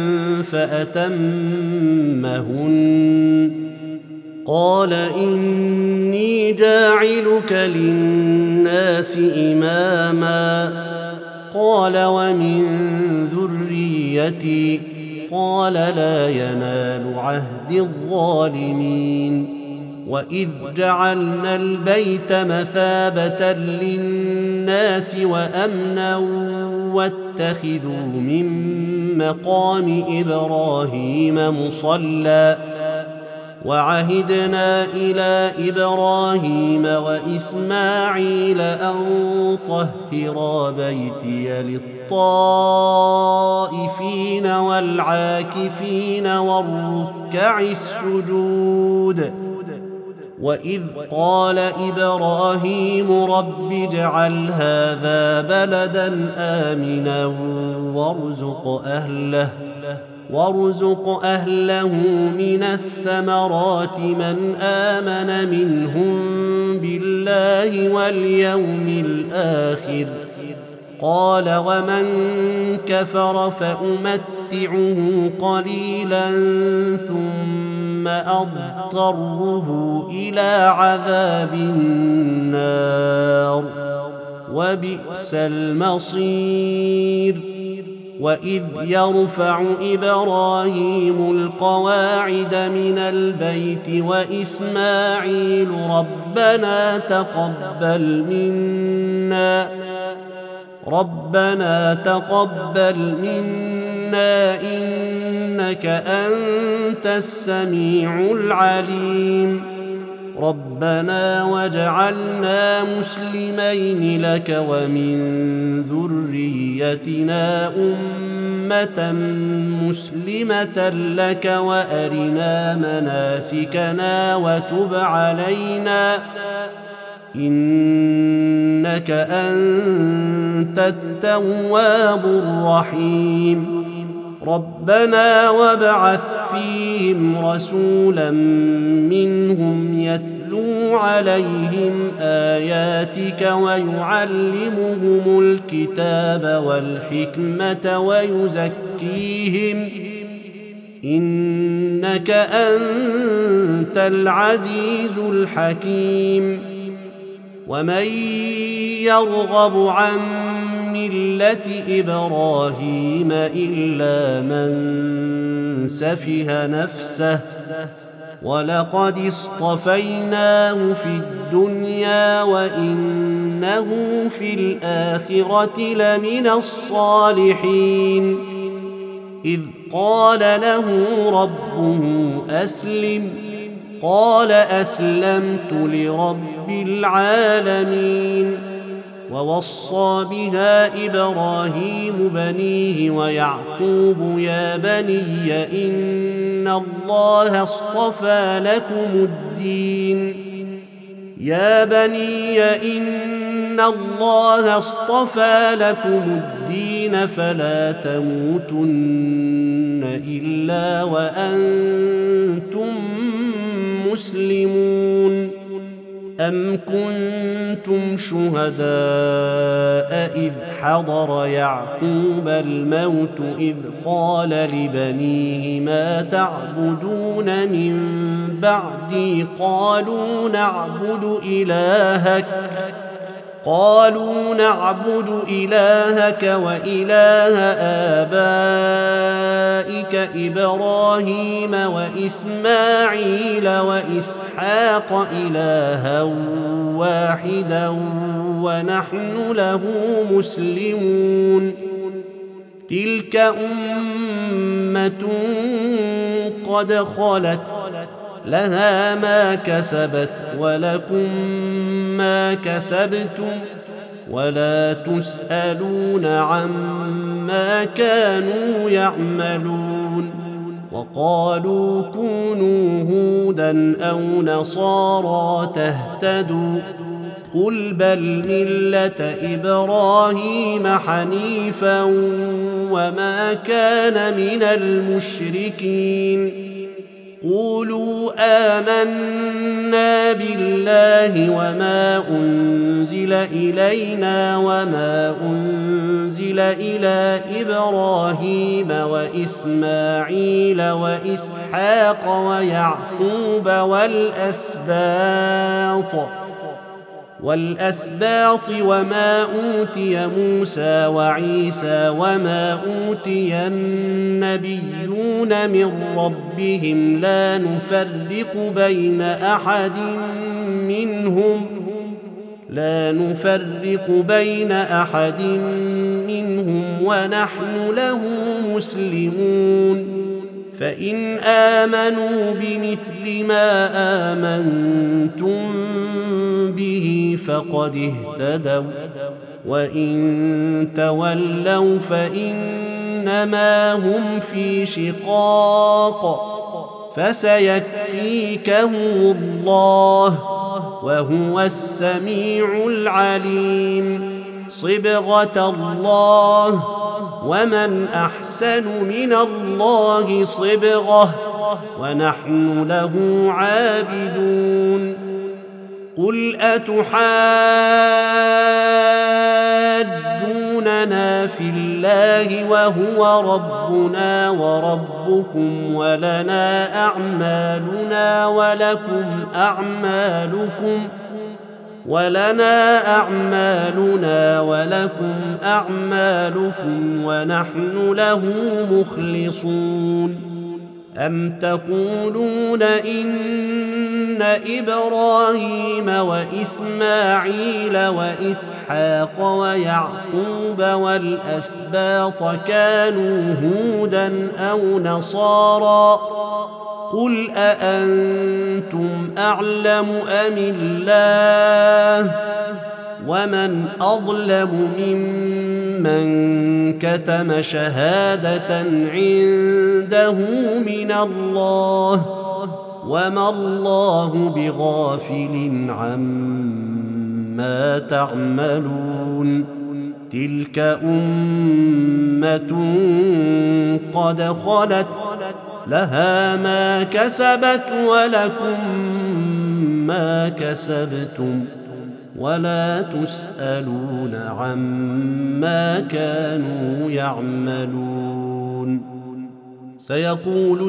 فأتمهن قال إني جاعلك للناس إماما قال ومن ذريتي قال لا ينال عهد الظالمين وإذ جعلنا البيت مثابة للناس وأمنا واتخذوا من مقام إبراهيم مصلى وعهدنا إلى إبراهيم وإسماعيل أن طهرا بيتي للطائفين والعاكفين والركع السجود وإذ قال إبراهيم رب اجعل هذا بلدا آمنا وارزق أهله من الثمرات من آمن منهم بالله واليوم الآخر قال ومن كفر فأمتعه قليلا ثم أضطره إلى عذاب النار وبئس المصير وإذ يرفع إبراهيم القواعد من البيت وإسماعيل ربنا تقبل منا إنك أنت السميع العليم ربنا واجعلنا مسلمين لك ومن ذريتنا أمة مسلمة لك وأرنا مناسكنا وتب علينا إنك أنت التواب الرحيم ربنا وابعث فيهم رسولا منهم يتلو عليهم آياتك ويعلمهم الكتاب والحكمة ويزكيهم إنك أنت العزيز الحكيم ومن يرغب عن ملة إبراهيم إلا من سفه نفسه ولقد اصطفيناه في الدنيا وإنه في الآخرة لمن الصالحين إذ قال له ربه أسلم قال أسلمت لرب العالمين ووصى بها إبراهيم بنيه ويعقوب يا بني إن الله اصطفى لكم الدين فلا تموتن إلا وأنتم مسلمون أم كنتم شهداء إذ حضر يعقوب الموت إذ قال لبنيه ما تعبدون من بعدي قالوا نعبد إلهك وإله آبائك إبراهيم وإسماعيل وإسحاق إلها واحدا ونحن له مسلمون تلك أمة قد خلت لها ما كسبت ولكم ما كسبتم ولا تسألون عما كانوا يعملون وقالوا كونوا هودا أو نصارى تهتدوا قل بل ملة إبراهيم حنيفا وما كان من المشركين قولوا آمنا بالله وما أنزل إلينا وما أنزل إلى إبراهيم وإسماعيل وإسحاق ويعقوب والأسباط وما أوتي موسى وعيسى وما أوتي النبيون من ربهم لا نفرق بين أحد منهم ونحن له مسلمون فإن آمنوا بمثل ما آمنتم به فقد اهتدوا وإن تولوا فإنما هم في شقاق فسيكفيكهم الله وهو السميع العليم صبغة الله ومن أحسن من الله صبغة ونحن له عابدون قل أتحاجوننا في الله وهو ربنا وربكم ولنا أعمالنا ولكم أعمالكم ونحن له مخلصون أم تقولون إن إبراهيم وإسماعيل وإسحاق ويعقوب والأسباط كانوا هودا أو نصارى قل أأنتم أعلم أم الله ومن أظلم ممن كتم شهادة عنده من الله وما الله بغافل عما تعملون تلك أمة قد خلت لها ما كسبت ولكم ما كسبتم ولا تسألون عما كانوا يعملون سيقول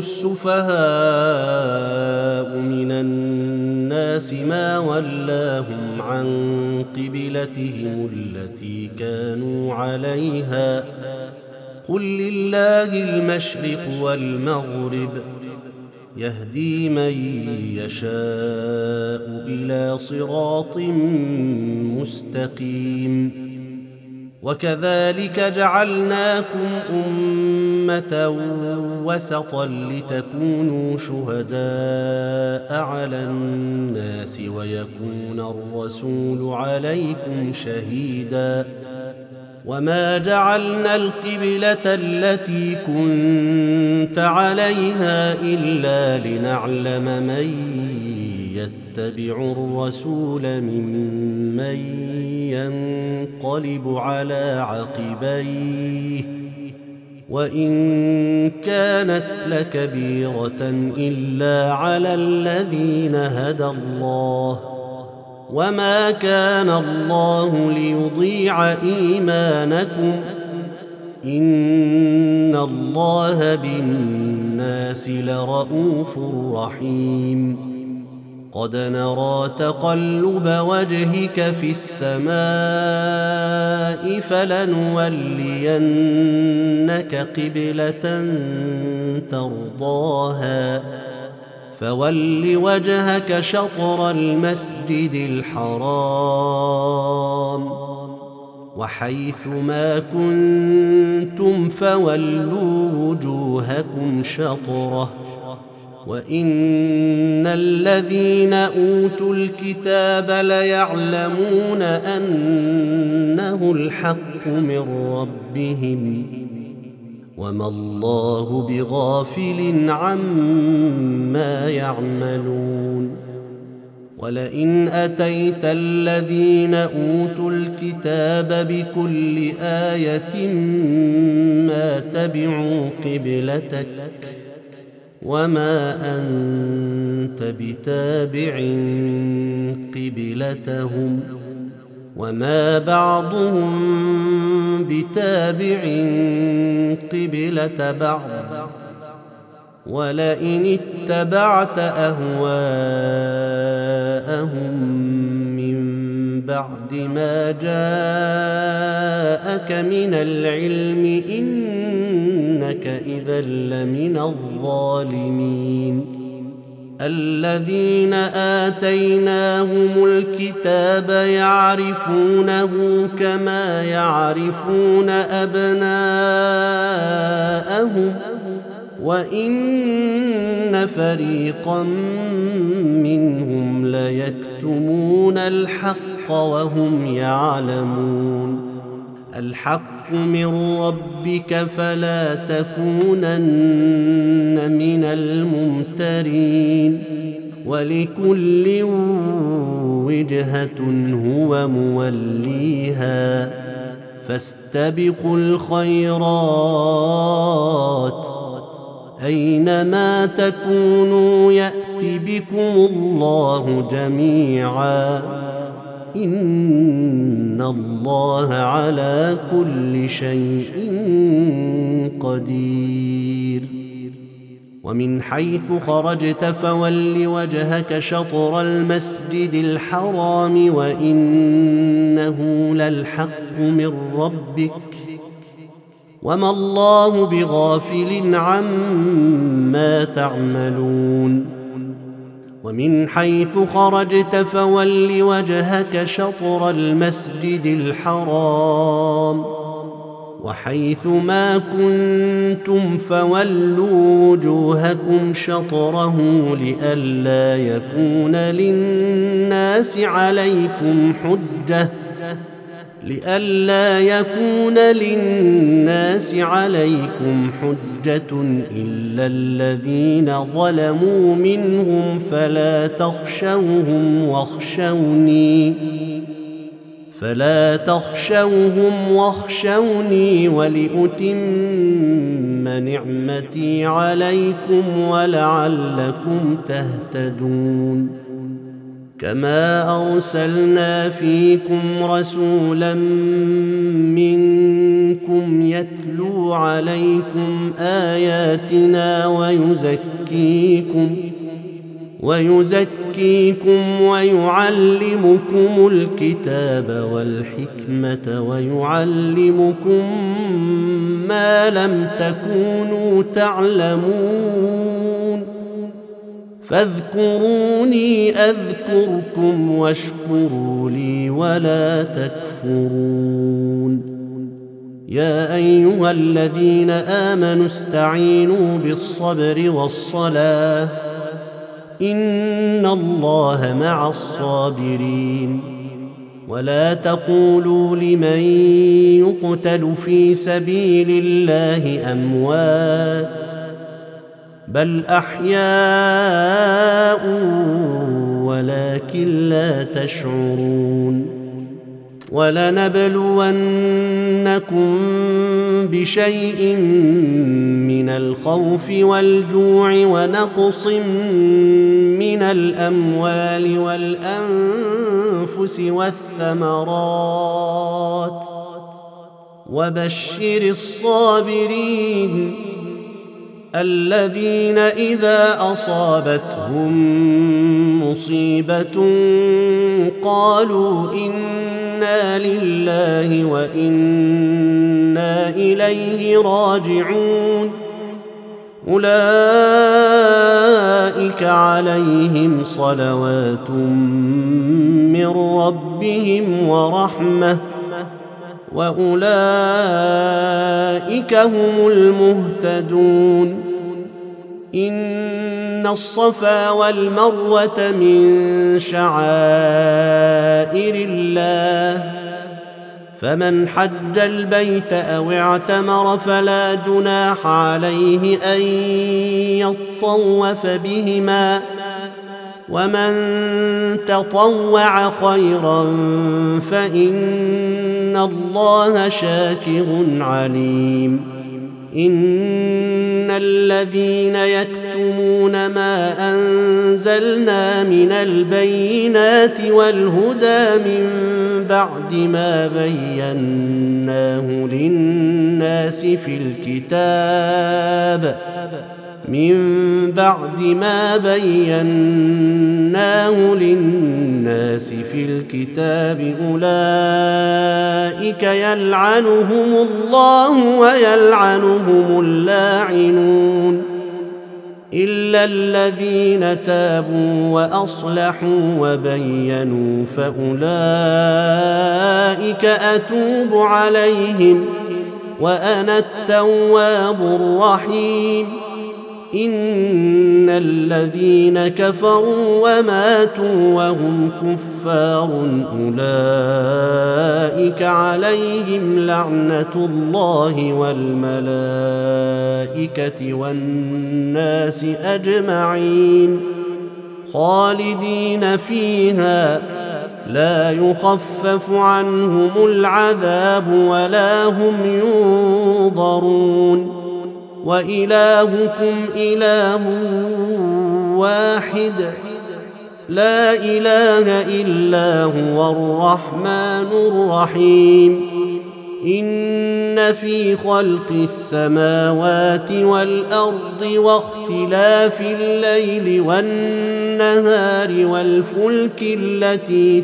السفهاء من الناس ما ولاهم عن قبلتهم التي كانوا عليها قل لله المشرق والمغرب يهدي من يشاء إلى صراط مستقيم وكذلك جعلناكم أمة وسطا لتكونوا شهداء على الناس ويكون الرسول عليكم شهيدا وما جعلنا القبلة التي كنت عليها إلا لنعلم من يتبع الرسول ممن ينقلب على عقبيه وإن كانت لكبيرة إلا على الذين هدى الله وما كان الله ليضيع إيمانكم إن الله بالناس لرءوف رحيم قد نرى تقلب وجهك في السماء فلنولينك قبلة ترضاها فول وجهك شطر المسجد الحرام وحيث ما كنتم فولوا وجوهكم شطره وإن الذين أوتوا الكتاب ليعلمون أنه الحق من ربهم وما الله بغافل عما يعملون ولئن أتيت الذين أوتوا الكتاب بكل آية ما تبعوا قبلتك وما أنت بتابع قبلتهم وما بعضهم بتابع قبلة بعض ولئن اتبعت أهواءهم من بعد ما جاءك من العلم إنك إذا لمن الظالمين الذين آتيناهم الكتاب يعرفونه كما يعرفون أبناءهم وإن فريقا منهم ليكتمون الحق وهم يعلمون الحق من ربك فلا تكونن من الممترين ولكل وجهة هو موليها فاستبقوا الخيرات أينما تكونوا يأت بكم الله جميعا إن الله على كل شيء قدير ومن حيث خرجت فول وجهك شطر المسجد الحرام وإنه للحق من ربك وما الله بغافل عما تعملون ومن حيث خرجت فول وجهك شطر المسجد الحرام وحيث ما كنتم فولوا وجوهكم شطره لئلا يكون للناس عليكم حجة إلا الذين ظلموا منهم فلا تخشوهم واخشوني ولأتم نعمتي عليكم ولعلكم تهتدون كما أرسلنا فيكم رسولا منكم يتلو عليكم آياتنا ويزكيكم ويعلمكم الكتاب والحكمة ويعلمكم ما لم تكونوا تعلمون فاذكروني أذكركم واشكروا لي ولا تكفرون يا أيها الذين آمنوا استعينوا بالصبر والصلاة إن الله مع الصابرين ولا تقولوا لمن يقتل في سبيل الله أموات بل أحياء ولكن لا تشعرون ولنبلونكم بشيء من الخوف والجوع ونقص من الأموال والأنفس والثمرات وبشر الصابرين الذين إذا أصابتهم مصيبة قالوا إنا لله وإنا إليه راجعون أولئك عليهم صلوات من ربهم ورحمة وأولئك هم المهتدون إن الصفا والمروة من شعائر الله فمن حج البيت أو اعتمر فلا جناح عليه أن يطوف بهما ومن تطوع خيرا فإن الله شاكر عليم إن الذين يكتمون ما أنزلنا من البينات والهدى من بعد ما بيناه للناس في الكتاب أولئك يلعنهم الله ويلعنهم اللاعنون إلا الذين تابوا وأصلحوا وبينوا فأولئك أتوب عليهم وأنا التواب الرحيم إن الذين كفروا وماتوا وهم كفار أولئك عليهم لعنة الله والملائكة والناس أجمعين خالدين فيها لا يخفف عنهم العذاب ولا هم ينظرون وإلهكم إله واحد لا إله إلا هو الرحمن الرحيم إن في خلق السماوات والأرض واختلاف الليل والنهار والفلك التي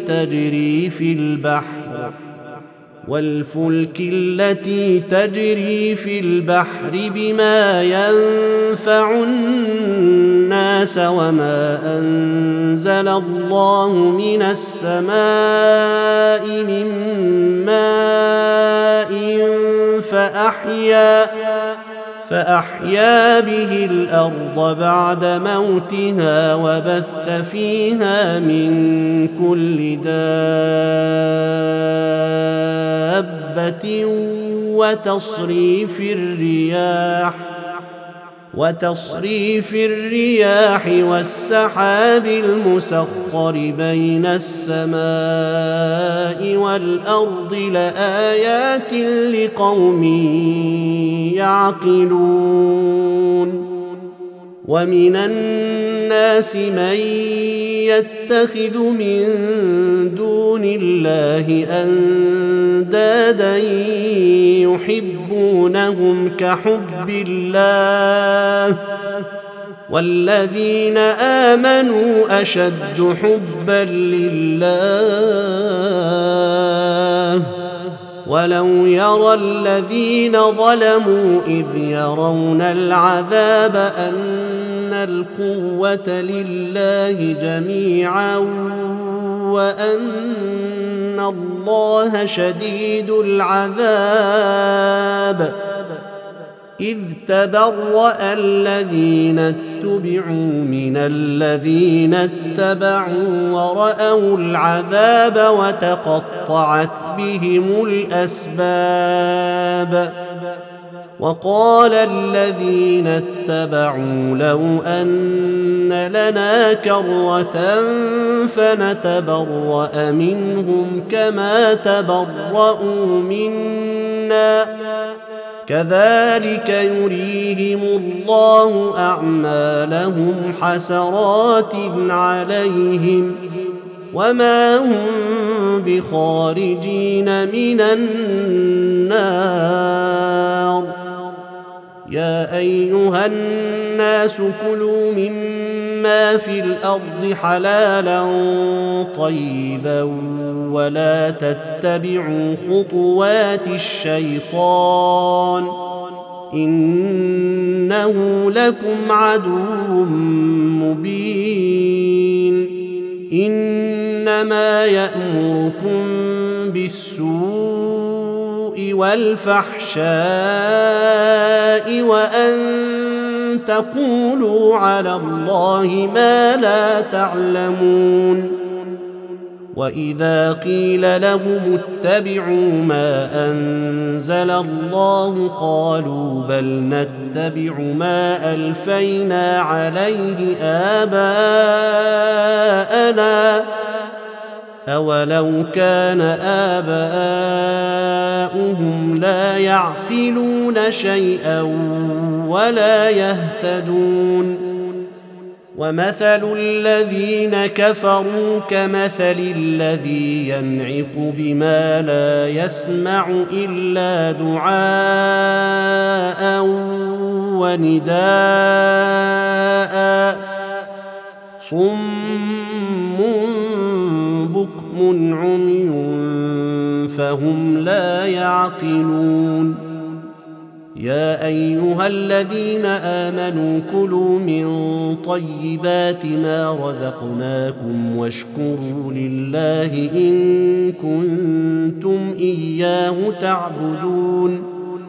تجري في البحر بما ينفع الناس وما أنزل الله من السماء من ماء فأحيا به الأرض بعد موتها وبث فيها من كل دابة وتصريف الرياح والسحاب المسخر بين السماء والأرض لآيات لقوم يعقلون ومن الناس من يتخذ من دون الله أندادا يحبونهم كحب الله والذين آمنوا أشد حبا لله ولو يرى الذين ظلموا إذ يرون العذاب أن القوة لله جميعا وأن الله شديد العذاب إذ تبرأ الذين اتبعوا من الذين اتبعوا ورأوا العذاب وتقطعت بهم الأسباب وقال الذين اتبعوا لو أن لنا كرة فنتبرأ منهم كما تبرأوا منا كذلك يريهم الله أعمالهم حسرات عليهم وما هم بخارجين من النار يا أيها الناس كلوا مما في الأرض حلالا طيبا ولا تتبعوا خطوات الشيطان إنه لكم عدو مبين إنما يأمركم بالسوء والفحشاء وأن تقولوا على الله ما لا تعلمون وإذا قيل لهم اتبعوا ما أنزل الله قالوا بل نتبع ما ألفينا عليه آباءنا أولو كان آباؤهم لا يعقلون شيئا ولا يهتدون ومثل الذين كفروا كمثل الذي ينعق بما لا يسمع إلا دعاء ونداء صم بكم عمي فهم لا يعقلون يا أيها الذين آمنوا كلوا من طيبات ما رزقناكم واشكروا لله إن كنتم إياه تعبدون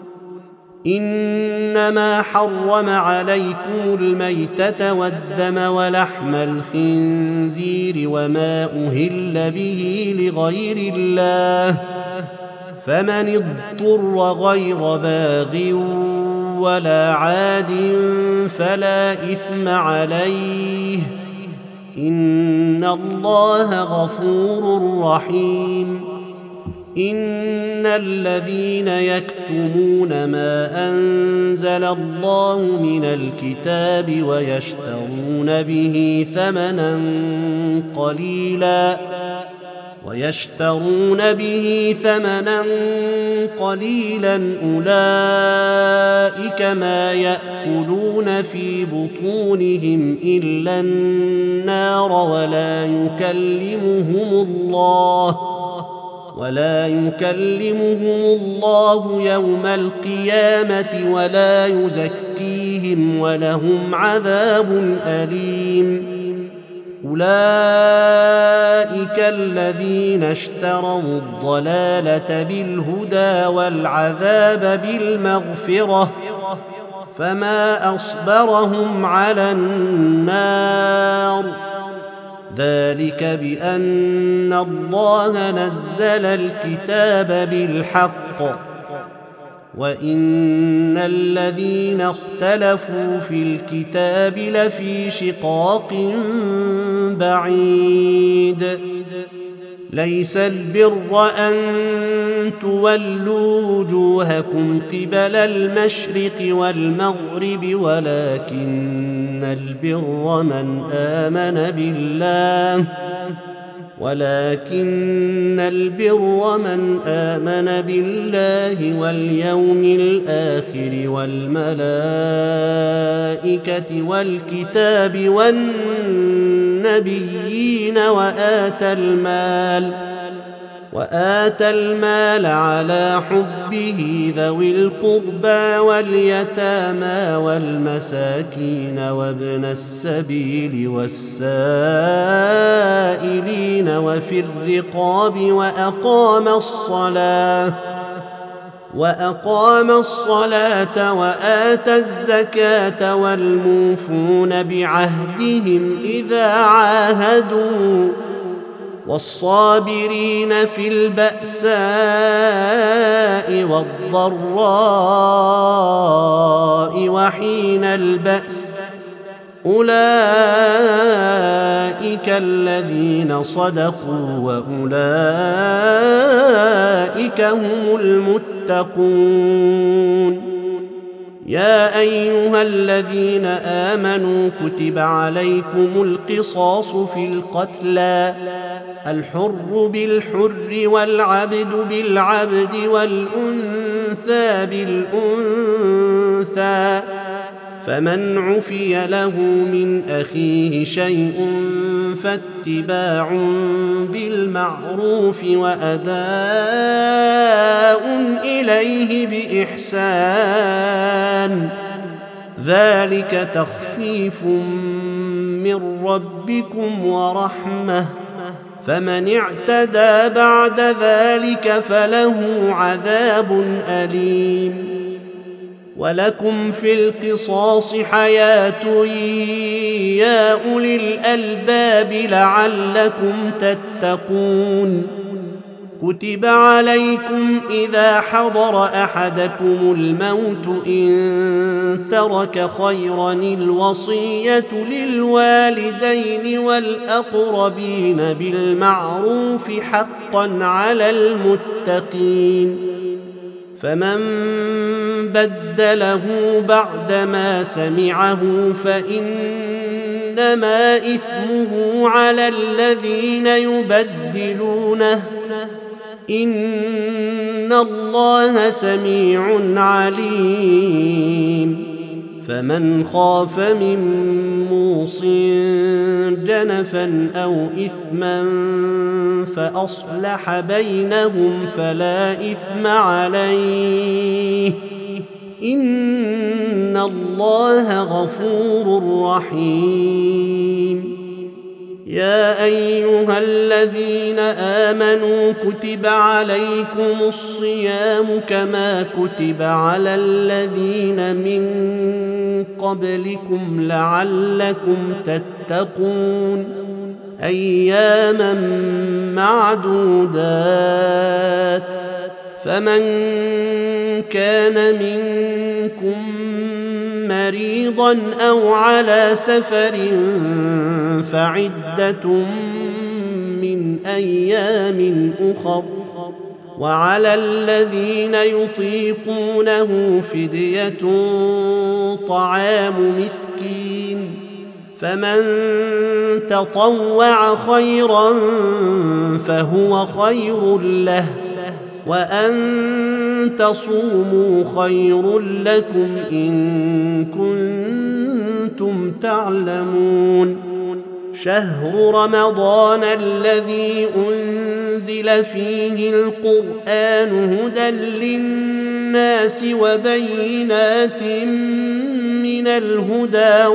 إنما حرم عليكم الميتة والدم ولحم الخنزير وما أهل به لغير الله فمن اضطر غير باغ ولا عاد فلا إثم عليه إن الله غفور رحيم إن الذين يكتمون ما أنزل الله من الكتاب ويشترون به ثمنا قليلا أولئك ما يأكلون في بطونهم إلا النار ولا يكلمهم الله يوم القيامة ولا يزكيهم ولهم عذاب أليم أولئك الذين اشتروا الضلالة بالهدى والعذاب بالمغفرة فما أصبرهم على النار ذلك بأن الله نزل الكتاب بالحق وإن الذين اختلفوا في الكتاب لفي شقاق بعيد ليس البر أن تولوا وجوهكم قبل المشرق والمغرب ولكن البر من آمن بالله واليوم الآخر والملائكة والكتاب والنبيين وآتى المال على حبه ذوي القربى واليتامى والمساكين وابن السبيل والسائلين وفي الرقاب وأقام الصلاة وآتى الزكاة والموفون بعهدهم إذا عاهدوا والصابرين في البأساء والضراء وحين البأس أولئك الذين صدقوا وأولئك هم المتقون. يا أيها الذين آمنوا كتب عليكم القصاص في القتلى الحر بالحر والعبد بالعبد والأنثى بالأنثى فمن عفي له من أخيه شيء فاتباع بالمعروف وأداء إليه بإحسان ذلك تخفيف من ربكم ورحمة فمن اعتدى بعد ذلك فله عذاب أليم. ولكم في القصاص حياة يا أولي الألباب لعلكم تتقون. كتب عليكم إذا حضر أحدكم الموت إن ترك خيرا الوصية للوالدين والأقربين بالمعروف حقا على المتقين. فمن بدله بعدما سمعه فإنما إثمه على الذين يبدلونه إن الله سميع عليم. فمن خاف من موص جنفا أو إثما فأصلح بينهم فلا إثم عليه إن الله غفور رحيم. يا أيها الذين آمنوا كتب عليكم الصيام كما كتب على الذين من قبلكم لعلكم تتقون أياما معدودات فمن كان منكم مريضا أو على سفر فعدة من أيام أخر وعلى الذين يطيقونه فدية طعام مسكين فمن تطوع خيرا فهو خير له وأن تصوموا خير لكم إن كنتم تعلمون. شهر رمضان الذي أنزل فيه القرآن هدى للناس وبينات من الهدى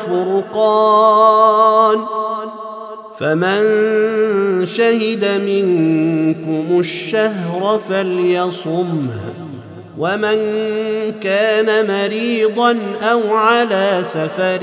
والفرقان فمن شهد منكم الشهر فليصمه ومن كان مريضا أو على سفر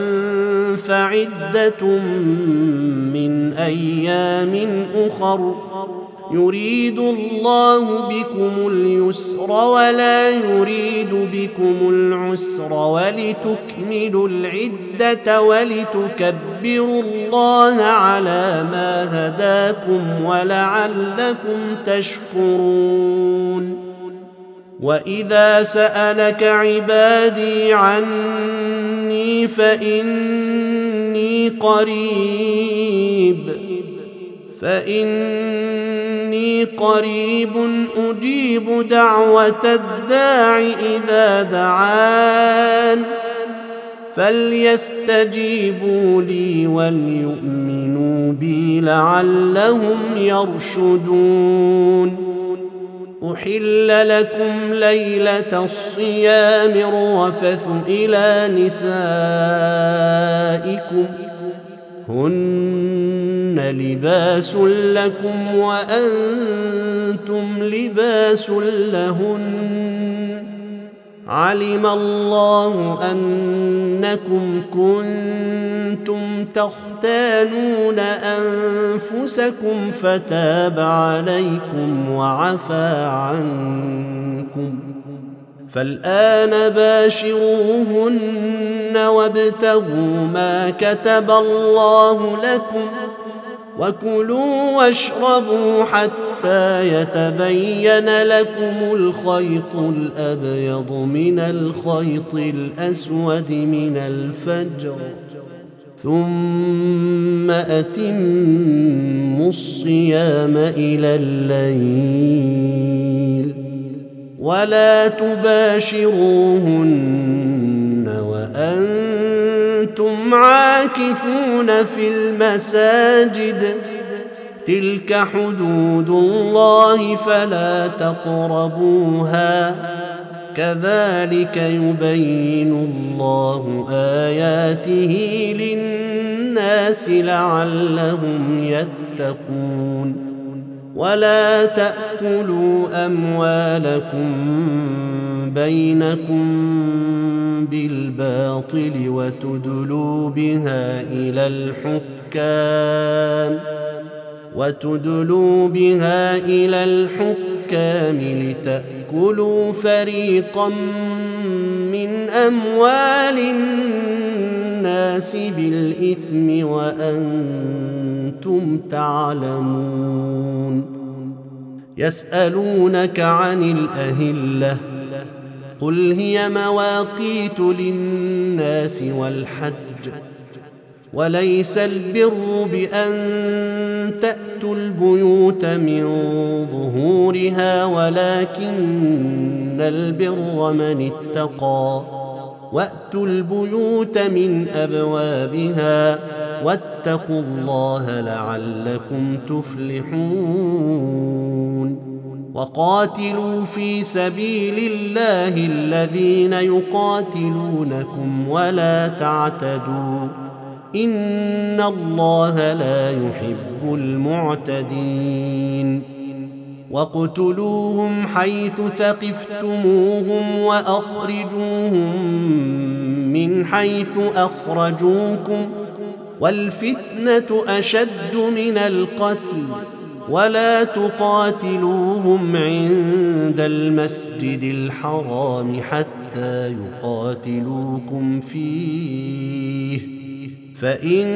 فعدة من أيام أخر يريد الله بكم اليسر ولا يريد بكم العسر ولتكملوا العدة ولتكبروا الله على ما هداكم ولعلكم تشكرون. وإذا سألك عبادي عني فإني قريب أجيب دعوة الداع إذا دعان فليستجيبوا لي وليؤمنوا بي لعلهم يرشدون. أحل لكم ليلة الصيام الرفث إلى نسائكم هن لباس لكم وأنتم لباس لهن. علم الله أنكم كنتم تختانون أنفسكم فتاب عليكم وعفى عنكم، فالآن باشروهن وابتغوا ما كتب الله لكم، وكلوا واشربوا حتى يتبين لكم الخيط الأبيض من الخيط الأسود من الفجر، ثم أتموا الصيام إلى الليل، ولا تباشروهن وأنتم عاكفون في المساجد، تلك حدود الله فلا تقربوها، كذلك يبين الله آياته للناس لعلهم يتقون. ولا تأكلوا أموالكم بينكم بالباطل وتدلوا بها إلى الحكام لتأكلوا فريقا من أموال الناس بالإثم وأنتم تعلمون. يسألونك عن الأهلة قل هي مواقيت للناس والحج، وليس البر بأن تأتوا البيوت من ظهورها ولكن البر من اتقى، وأتوا البيوت من أبوابها واتقوا الله لعلكم تفلحون. وقاتلوا في سبيل الله الذين يقاتلونكم ولا تعتدوا إن الله لا يحب المعتدين. واقتلوهم حيث ثقفتموهم وأخرجوهم من حيث أخرجوكم، والفتنة أشد من القتل، ولا تقاتلوهم عند المسجد الحرام حتى يقاتلوكم فيه، فإن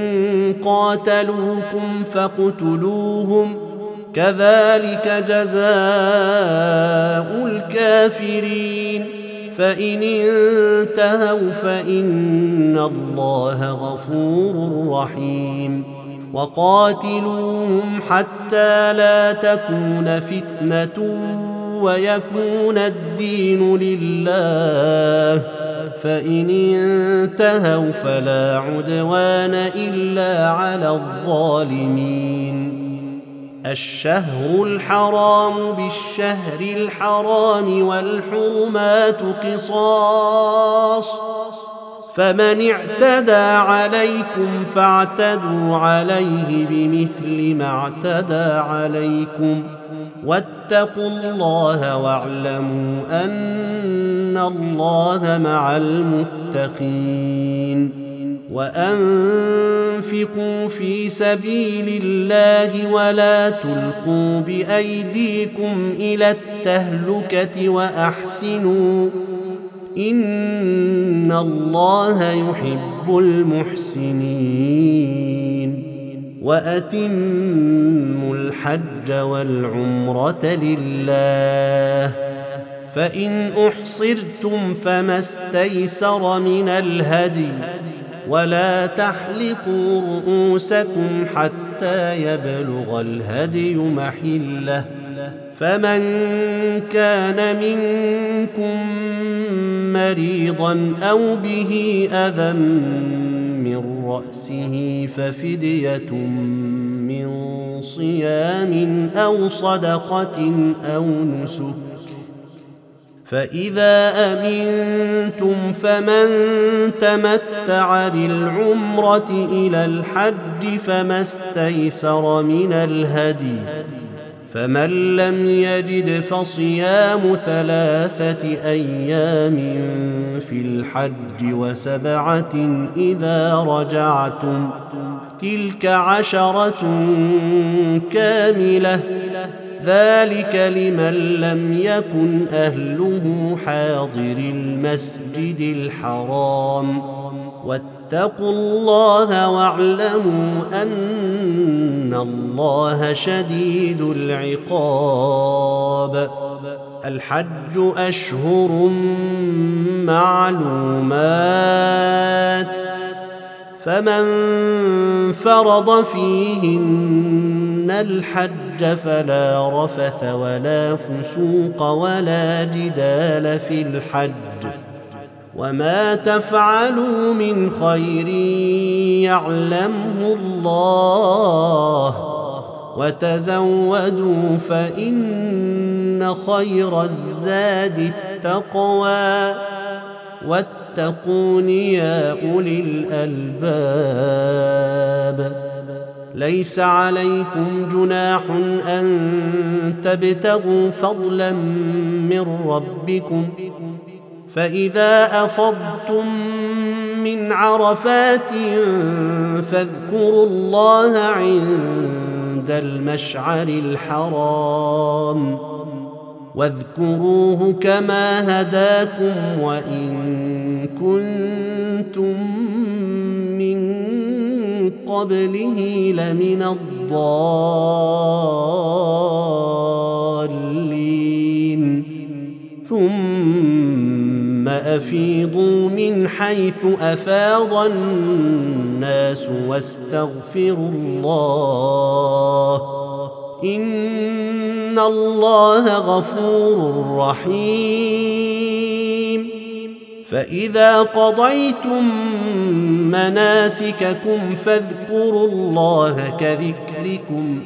قاتلوكم فاقتلوهم، كذلك جزاء الكافرين. فإن انتهوا فإن الله غفور رحيم. وقاتلوهم حتى لا تكون فتنة ويكون الدين لله، فإن انتهوا فلا عدوان إلا على الظالمين. الشهر الحرام بالشهر الحرام والحرمات قصاص، فمن اعتدى عليكم فاعتدوا عليه بمثل ما اعتدى عليكم، واتقوا الله واعلموا أن الله مع المتقين. وأنفقوا في سبيل الله ولا تلقوا بأيديكم إلى التهلكة وأحسنوا إن الله يحب المحسنين. وأتموا الحج والعمرة لله، فإن أحصرتم فما استيسر من الهدي، ولا تحلقوا رؤوسكم حتى يبلغ الهدي محله، فمن كان منكم مريضا أو به أذى من رأسه ففدية من صيام أو صدقة أو نسك، فإذا أمنتم فمن تمتع بالعمرة إلى الحج فما استيسر من الهدي، فمن لم يجد فصيام 3 أيام في الحج و7 إذا رجعتم، تلك 10 كاملة، ذلك لمن لم يكن أهله حاضر المسجد الحرام، واتقوا الله واعلموا أن الله شديد العقاب. الحج أشهر معلومات، فمن فرض فيهن الحج فلا رفث ولا فسوق ولا جدال في الحج، وما تفعلوا من خير يعلمه الله، وتزودوا فإن خير الزاد التقوى، واتقون يا أولي الألباب. ليس عليكم جناح أن تبتغوا فضلا من ربكم، فإذا أفضتم من عرفات فاذكروا الله عند المشعر الحرام، واذكروه كما هداكم وإن كنتم من قبله لمن الضالين. ثم أفيضوا من حيث أفاض الناس واستغفروا الله، إن الله غفور رحيم. فإذا قضيتم مناسككم فاذكروا الله كذكركم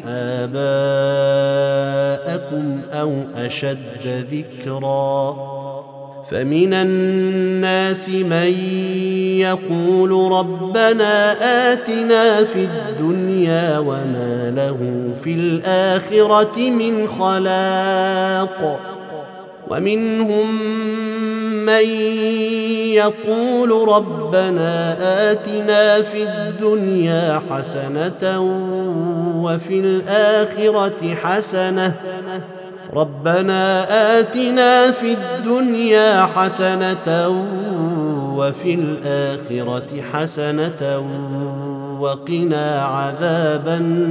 آباءكم أو أشد ذكرا، فمن الناس من يقول ربنا آتنا في الدنيا وما له في الآخرة من خلاق، ومنهم من يقول ربنا آتنا في الدنيا حسنة وفي الآخرة حسنة، ربنا آتنا في الدنيا حسنة وفي الآخرة حسنة وقنا عذاب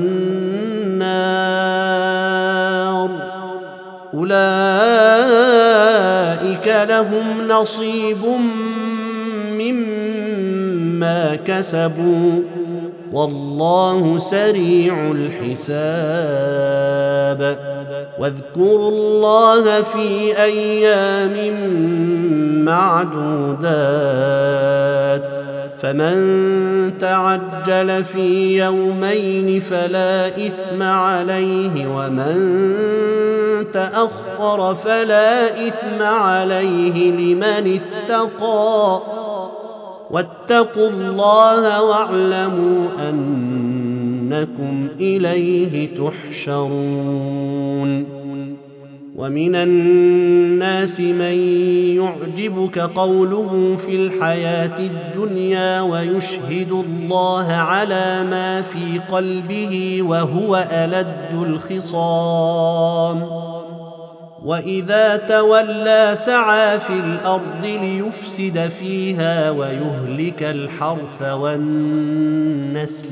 النار. أولئك لهم نصيب مما كسبوا والله سريع الحساب. واذكروا الله في أيام معدودات، فمن تعجل في يومين فلا إثم عليه، ومن تأخر فلا إثم عليه لمن اتقى، واتقوا الله واعلموا أنكم إليه تحشرون. ومن الناس من يعجبك قوله في الحياة الدنيا ويشهد الله على ما في قلبه وهو ألد الخصام، وإذا تولى سعى في الأرض ليفسد فيها ويهلك الحرث والنسل،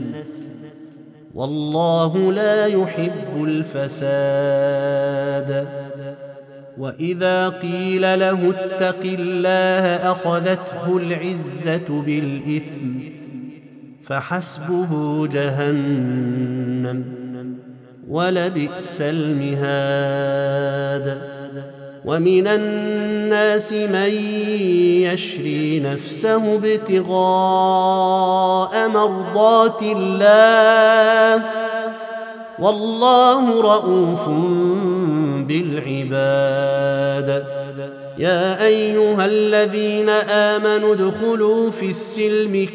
والله لا يحب الفساد. وإذا قيل له اتق الله أخذته العزة بالإثم، فحسبه جهنم ولبئس المهاد. ومن الناس من يشري نفسه ابتغاء مرضات الله والله رءوف بالعباد. يا أيها الذين آمنوا ادخلوا في السلم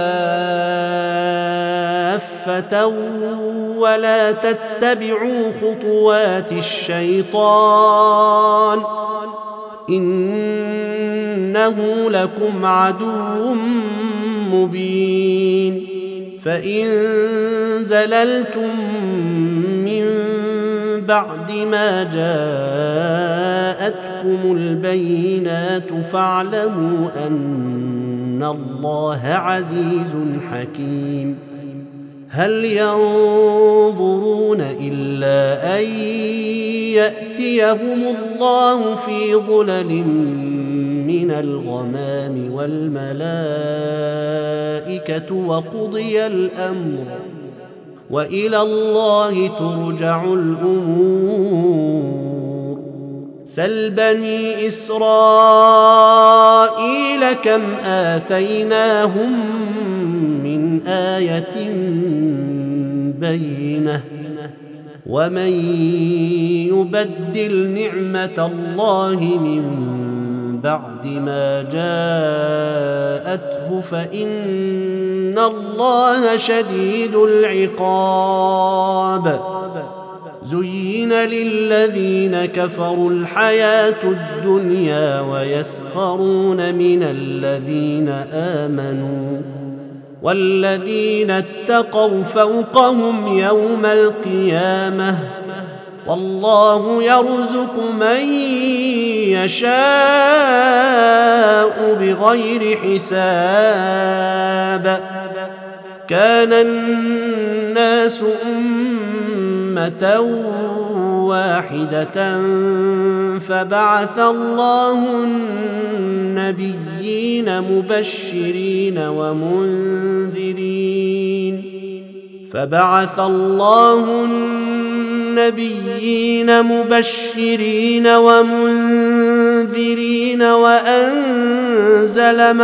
كافة ولا تتبعوا خطوات الشيطان إنه لكم عدو مبين. فإن زللتم من بعد ما جاءتكم البينات فاعلموا أن الله عزيز حكيم. هل ينظرون إلا أن يأتيهم الله في ظلل من الغمام والملائكة وقضي الأمر وإلى الله ترجع الأمور. سل بني إسرائيل كم آتيناهم من آية بينة ومن يبدل نعمة الله من بعد ما جاءته فإن الله شديد العقاب. زين للذين كفروا الحياة الدنيا ويسخرون من الذين آمنوا والذين اتقوا فوقهم يوم القيامة والله يرزق من يشاء بغير حساب. كان الناس أمة واحدة فبعث الله النبيين مبشرين ومنذرين وأنزل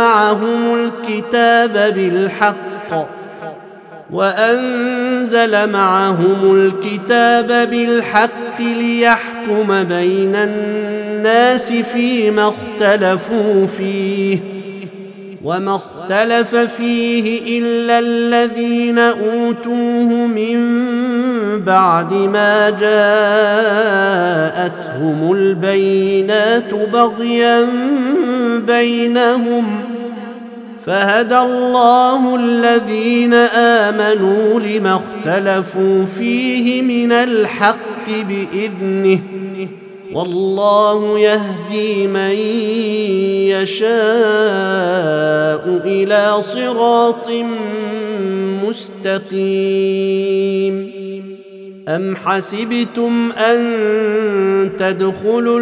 معهم الكتاب بالحق ليحكم بين الناس فيما اختلفوا فيه وما اختلف فيه إلا الذين أوتوه من بعد ما جاءتهم البينات بغيا بينهم فهدى الله الذين آمنوا لما اختلفوا فيه من الحق بإذنه والله يهدي من يشاء إلى صراط مستقيم. أم حسبتم أن تدخلوا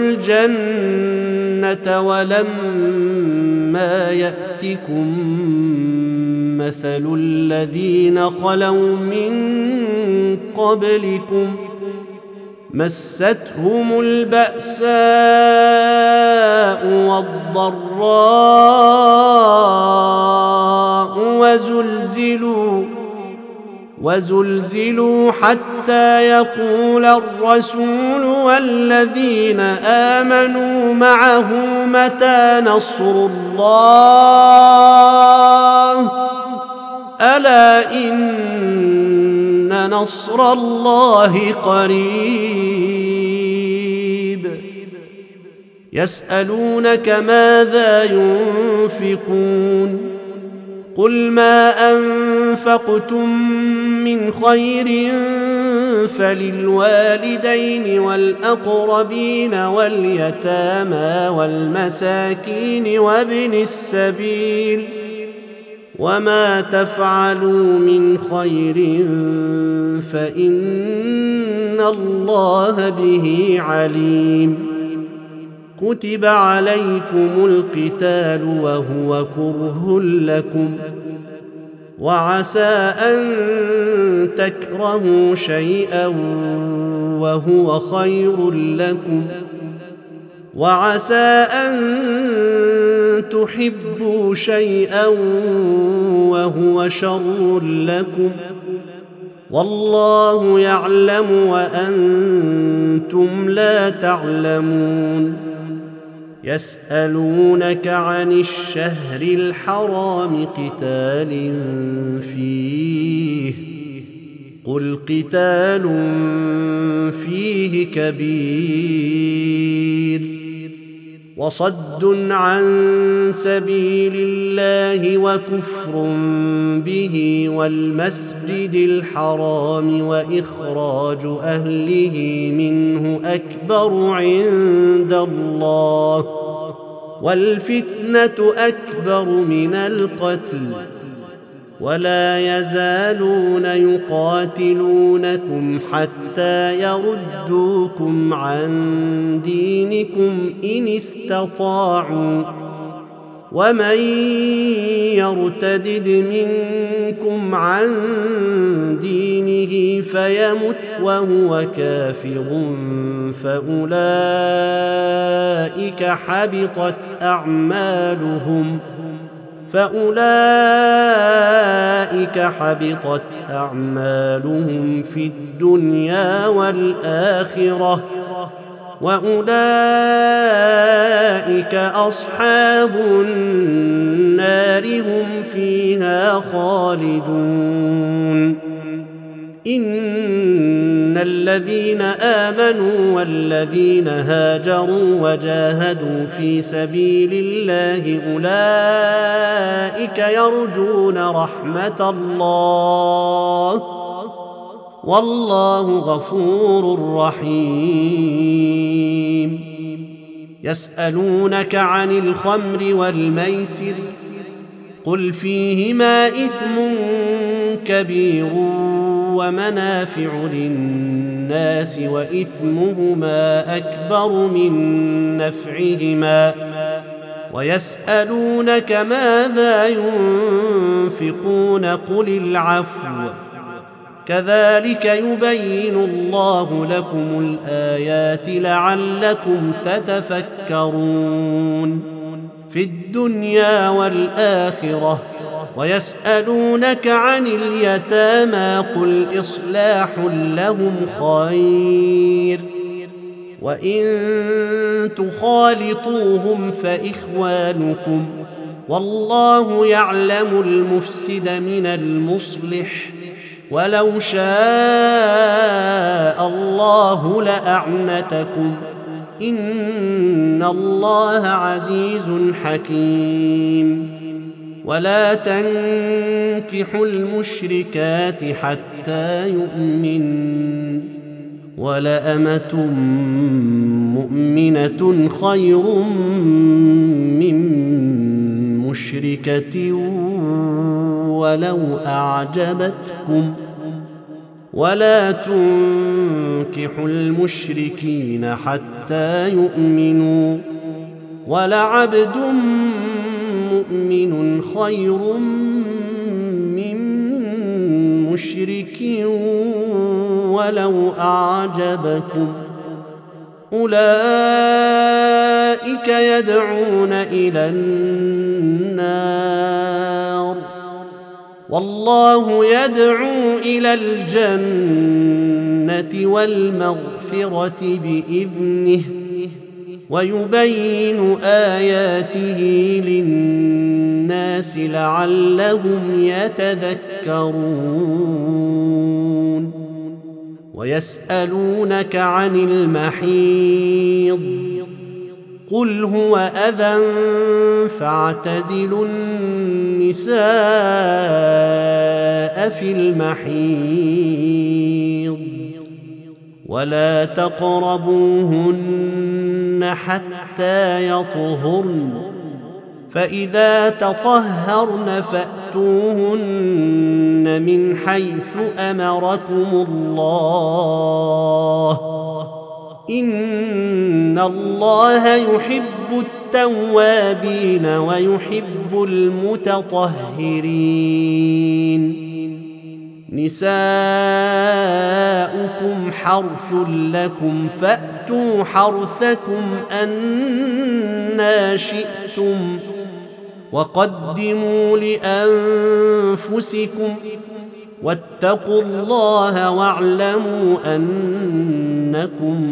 الجنة ولما يأتكم مثل الذين خلوا من قبلكم مستهم البأساء والضراء وزلزلوا حتى يقول الرسول والذين آمنوا معه متى نصر الله ألا إن نصر الله قريب. يسألونك ماذا ينفقون قل ما أنفقتم من خير فللوالدين والأقربين واليتامى والمساكين وابن السبيل وما تفعلوا من خير فإن الله به عليم. كتب عليكم القتال وهو كره لكم وعسى أن تكرهوا شيئا وهو خير لكم، وعسى أن تحبوا شيئا وهو شر لكم، والله يعلم وأنتم لا تعلمون. يسألونك عن الشهر الحرام قتال فيه، قل قتال فيه كبير، وصد عن سبيل الله وكفر به والمسجد الحرام وإخراج أهله منه أكبر عند الله، والفتنة أكبر من القتل، ولا يزالون يقاتلونكم حتى يردوكم عن دينكم إن استطاعوا، ومن يرتدد منكم عن دينه فيمت وهو كافر فأولئك حبطت أعمالهم في الدنيا والآخرة، وأولئك أصحاب النار هم فيها خالدون. إن الذين آمنوا والذين هاجروا وجاهدوا في سبيل الله أولئك يرجون رحمة الله، والله غفور رحيم. يسألونك عن الخمر والميسر، قل فيهما إثم كبير ومنافع للناس وإثمهما أكبر من نفعهما، ويسألونك ماذا ينفقون قل العفو، كذلك يبين الله لكم الآيات لعلكم تتفكرون في الدنيا والآخرة. ويسألونك عن اليتامى قل إصلاح لهم خير، وإن تخالطوهم فإخوانكم، والله يعلم المفسد من المصلح، ولو شاء الله لأعنتكم، إن الله عزيز حكيم. ولا تنكحوا المشركات حتى يؤمنن، ولأمة مؤمنة خير من مشركة ولو أعجبتكم، ولا تنكحوا المشركين حتى يؤمنوا، ولعبد مؤمن خير من مشرك ولو أعجبكم، أولئك يدعون إلى النار، والله يدعو إلى الجنة والمغفرة بإذنه، ويبين آياته للناس لعلهم يتذكرون. ويسألونك عن المحيض قل هو أذى فاعتزلوا النساء في المحيض ولا تقربوهن حتى يطهرن، فإذا تطهرن فأتوهن من حيث أمركم الله، إن الله يحب التوابين ويحب المتطهرين. نساؤكم حرث لكم فأتوا حرثكم أنى شئتم وقدموا لأنفسكم واتقوا الله واعلموا أنكم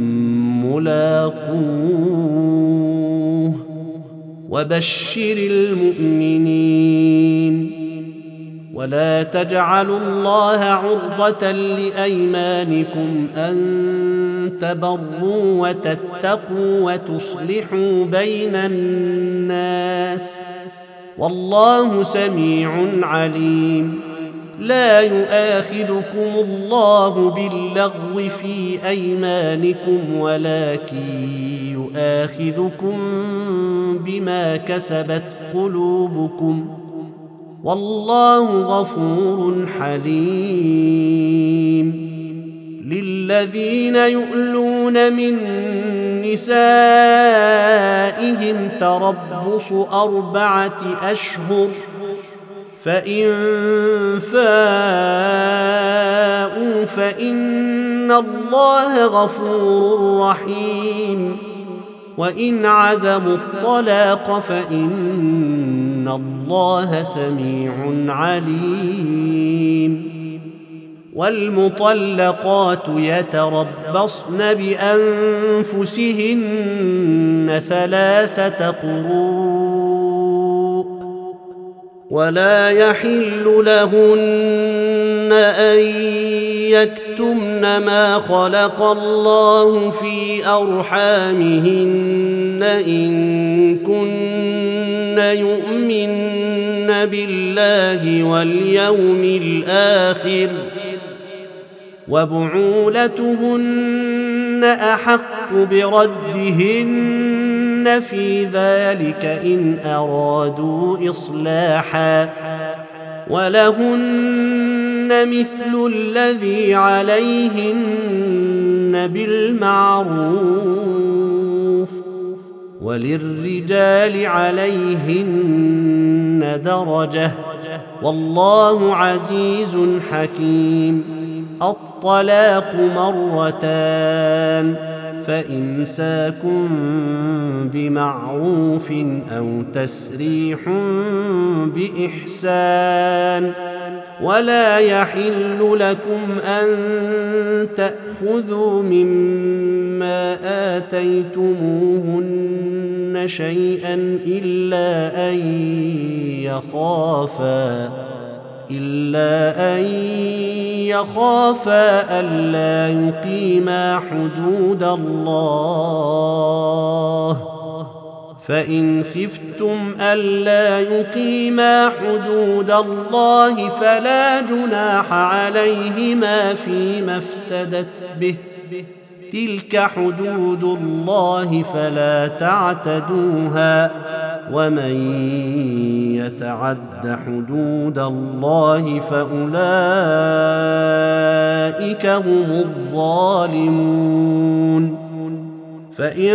ملاقوه وبشر المؤمنين. ولا تجعلوا الله عرضة لأيمانكم أن تبروا وتتقوا وتصلحوا بين الناس والله سميع عليم. لا يؤاخذكم الله باللغو في أيمانكم ولكن يؤاخذكم بما كسبت قلوبكم والله غفور حليم. للذين يؤلون من نسائهم تربص 4 أشهر فإن فاءوا فإن الله غفور رحيم. وإن عزموا الطلاق فإن الله سميع عليم. والمطلقات يتربصن بأنفسهن 3 قروء ولا يحل لهن أن يكتمن ما خلق الله في أرحامهن إن كن يؤمن بالله واليوم الآخر وبعولتهن أحق بردهن في ذلك إن أرادوا إصلاحا ولهن مثل الذي عليهن بالمعروف وللرجال عليهن درجة والله عزيز حكيم. الطلاق 2 فإمساك بمعروف أو تسريح بإحسان. ولا يحل لكم أن تأخذوا مما آتيتموهن شيئا إلا أن يخافا ألا يقيما حدود الله فإن خفتم ألا يقيما حدود الله فلا جناح عليهما فيما افتدت به تلك حدود الله فلا تعتدوها ومن يتعد حدود الله فأولئك هم الظالمون. فإن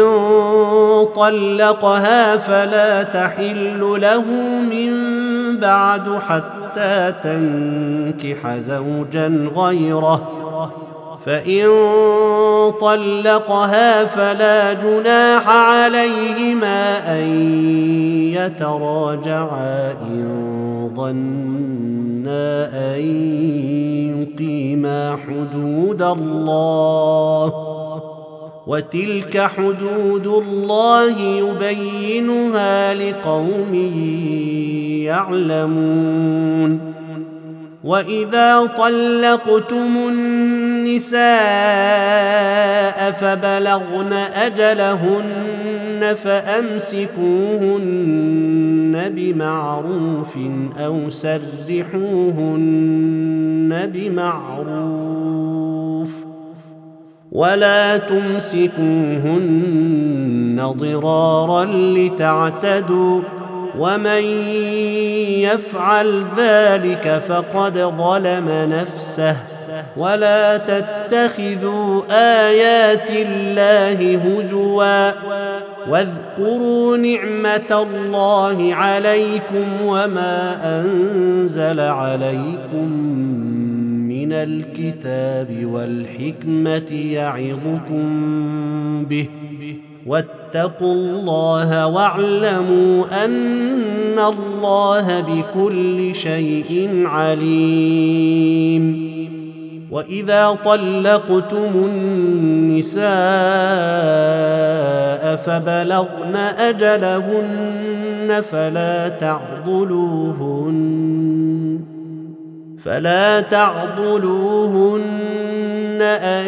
طلقها فلا تحل له من بعد حتى تنكح زوجا غيره فإن طلقها فلا جناح عليهما أن يتراجعا إن ظنا أن يقيما حدود الله وتلك حدود الله يبينها لقوم يعلمون. وإذا طلقتم النساء فبلغن أجلهن فأمسكوهن بمعروف أو سرحوهن بمعروف ولا تمسكوهن ضرارا لتعتدوا ومن يفعل ذلك فقد ظلم نفسه. ولا تتخذوا آيات الله هزوا واذكروا نعمة الله عليكم وما أنزل عليكم من الكتاب والحكمة يعظكم به، واتقوا الله واعلموا أن الله بكل شيء عليم. وإذا طلقتم النساء فبلغن أجلهن فلا تعضلوهن أن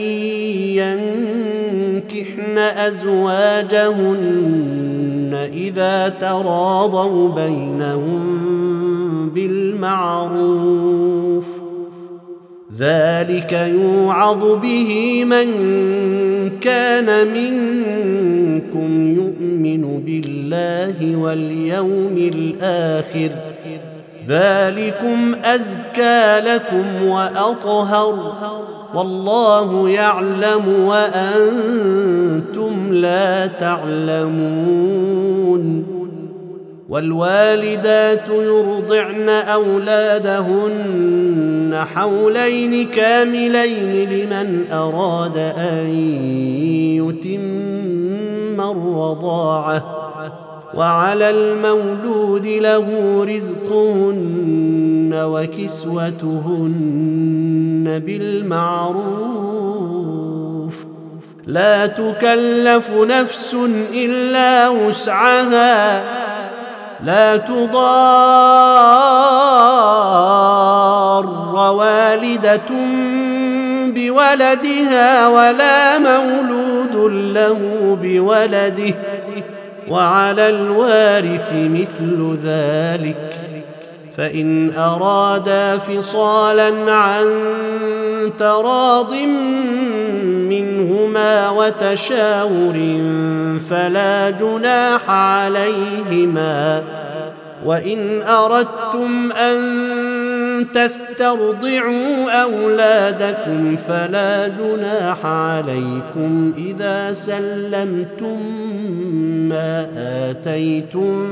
ينكحن أزواجهن إذا تراضوا بينهم بالمعروف، ذلك يوعظ به من كان منكم يؤمن بالله واليوم الآخر، ذلكم أزكى لكم وأطهر، والله يعلم وأنتم لا تعلمون. والوالدات يرضعن أولادهن حولين كاملين لمن أراد أن يتم الرضاعة، وعلى المولود له رزقهن وكسوتهن بالمعروف، لا تكلف نفس إلا وسعها، لا تضار والدة بولدها ولا مولود له بولده، وعلى الوارث مثل ذلك، فإن أرادا فصالا عن تراض منهما وتشاور فلا جناح عليهما. وإن أردتم أن تسترضعوا أولادكم فلا جناح عليكم إذا سلمتم ما آتيتم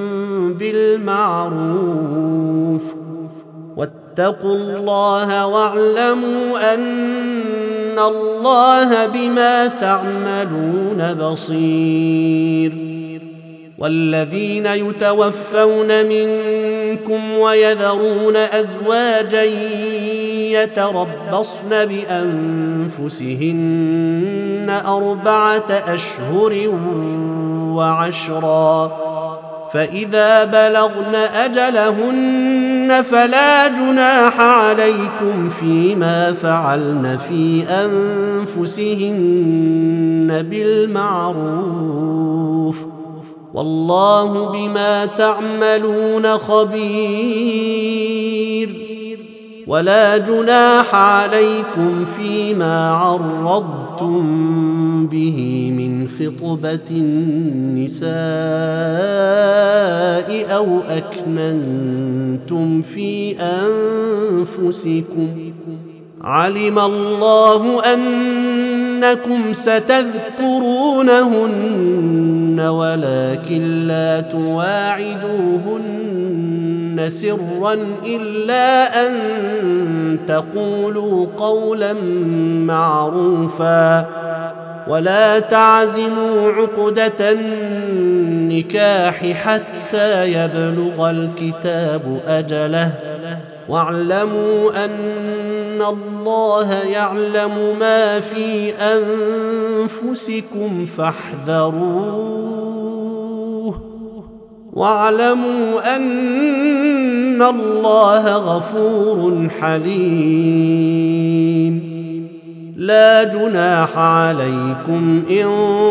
بالمعروف، واتقوا الله واعلموا أن الله بما تعملون بصير. والذين يتوفون منكم ويذرون أزواجا يتربصن بأنفسهن 4 أشهر وعشرا، فإذا بلغن أجلهن فلا جناح عليكم فيما فعلن في أنفسهن بالمعروف، والله بما تعملون خبير. ولا جناح عليكم فيما عرضتم به من خطبة النساء أو أكننتم في أنفسكم، علم الله أنكم ستذكرونهن ولكن لا تواعدوهن سرا إلا أن تقولوا قولا معروفا، ولا تعزموا عقدة النكاح حتى يبلغ الكتاب أجله، واعلموا أن الله يعلم ما في أنفسكم فاحذروه، واعلموا أن الله غفور حليم. لا جناح عليكم إن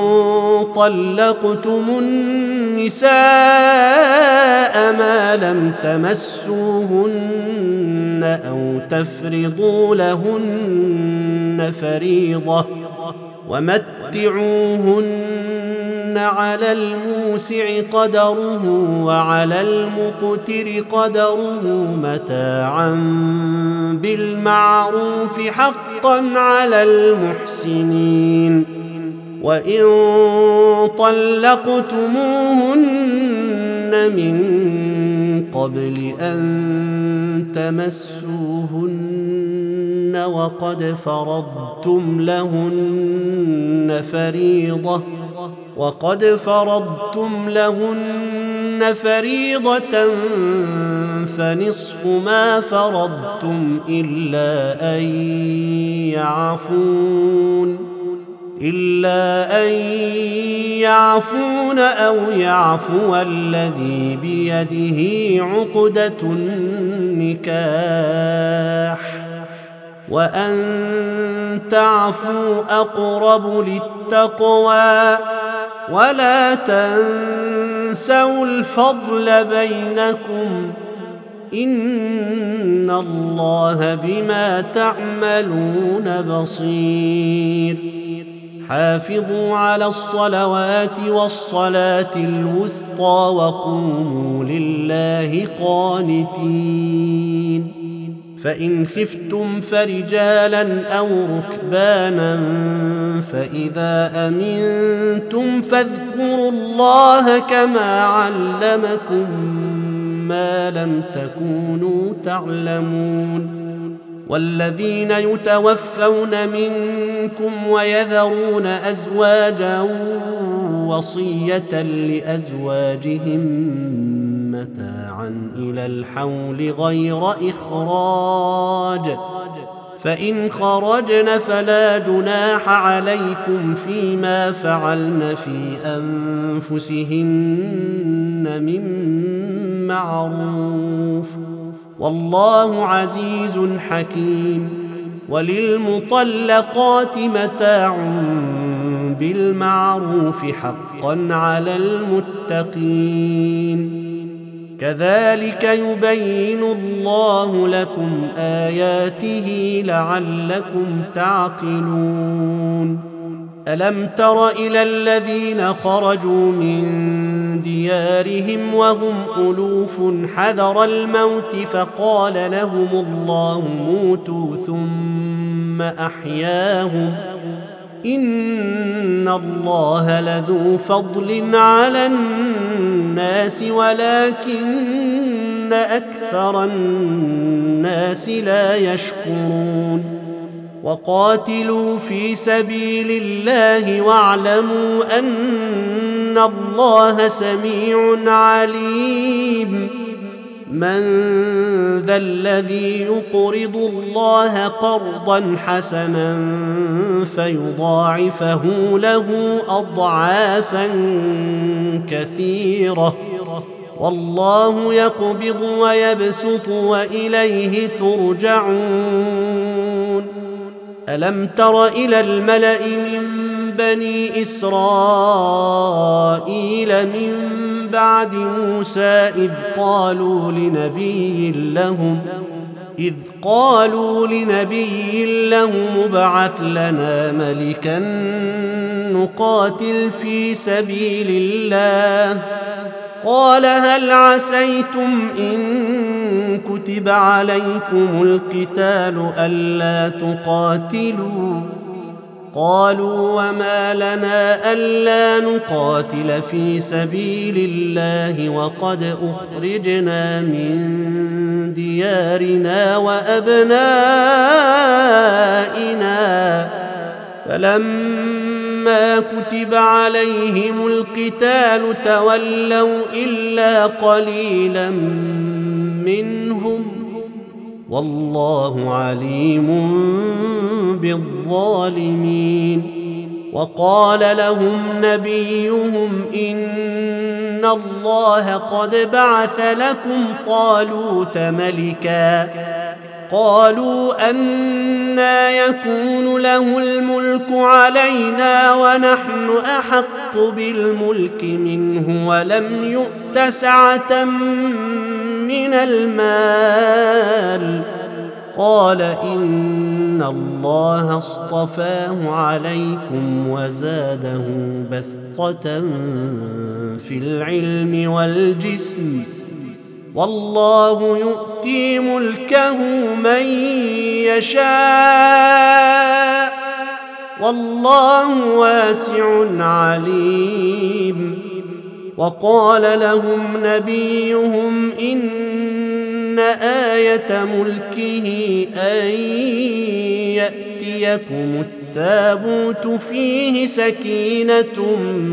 طلقتم النساء ما لم تمسوهن أو تفرضوا لهن فريضة، ومتعوهن على الموسع قدره وعلى المقتر قدره متاعا بالمعروف حقا على المحسنين. وإن طلقتموهن من قبل أن تمسوهن وقد فرضتم لهن فريضة فنصف ما فرضتم إلا أن يعفون أو يعفو الذي بيده عقدة النكاح وأن تعفوا أقرب للتقوى ولا تنسوا الفضل بينكم إن الله بما تعملون بصير حافظوا على الصلوات والصلاة الوسطى وقوموا لله قانتين فإن خفتم فرجالا أو ركبانا فإذا أمنتم فاذكروا الله كما علمكم ما لم تكونوا تعلمون والذين يتوفون منكم ويذرون أزواجا وصية لأزواجهم متاعا إلى الحول غير إخراج فإن خرجن فلا جناح عليكم فيما فعلن في أنفسهن من معروف والله عزيز حكيم وللمطلقات متاع بالمعروف حقا على المتقين كذلك يبين الله لكم آياته لعلكم تعقلون ألم تر إلى الذين خرجوا من ديارهم وهم ألوف حذر الموت فقال لهم الله موتوا ثم أحياهم إن الله لذو فضل على الناس ولكن أكثر الناس لا يشكرون وقاتلوا في سبيل الله واعلموا أن الله سميع عليم من ذا الذي يقرض الله قرضا حسنا فيضاعفه له أضعافا كثيرة والله يقبض ويبسط وإليه ترجعون ألم تر إلى الملأ من بني إسرائيل من بعد موسى إذ قالوا لنبي لهم ابعث لنا ملكا نقاتل في سبيل الله قال هل عسيتم إن كتب عليكم القتال ألا تقاتلوا قالوا وما لنا ألا نقاتل في سبيل الله وقد أخرجنا من ديارنا وأبنائنا فلما كتب عليهم القتال تولوا إلا قليلا منهم والله عليم بالظالمين وقال لهم نبيهم إن الله قد بعث لكم طالوت ملكا قالوا أنى يكون له الملك علينا ونحن أحق بالملك منه ولم يؤت سعة من المال قال إن الله اصطفاه عليكم وزاده بسطة في العلم والجسم والله يؤتي ملكه من يشاء والله واسع عليم وقال لهم نبيهم إن آية ملكه أن يأتيكم التابوت فيه سكينة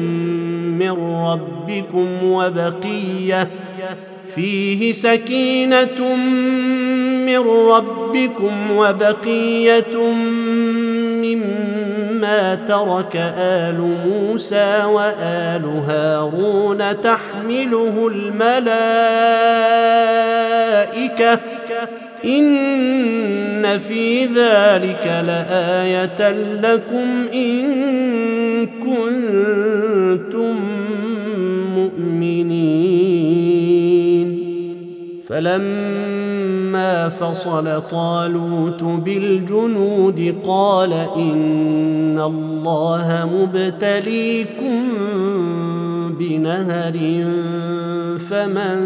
من ربكم وبقية مما ترك آل موسى وآل هارون تحمله الملائكة إن في ذلك لآية لكم إن كنتم مؤمنين. فلما فصل طالوت بالجنود قال إن الله مبتليكم بنهر فمن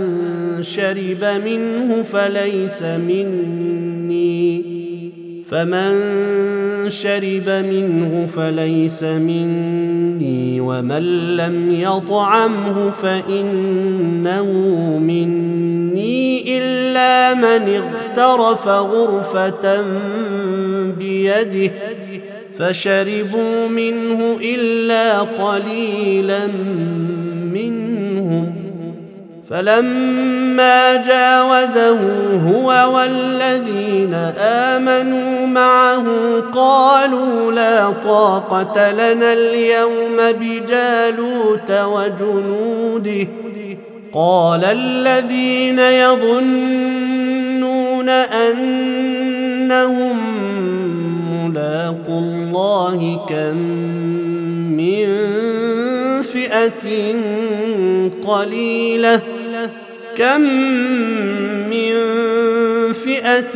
شرب منه فليس مني ومن لم يطعمه فإنه مني إلا من اغترف غرفة بيده فشربوا منه إلا قليلا منهم. فلما جاوزه هو والذين آمنوا معه قالوا لا طاقة لنا اليوم بجالوت وجنوده. قال الذين يظنون أنهم ملاقو الله كم من فئة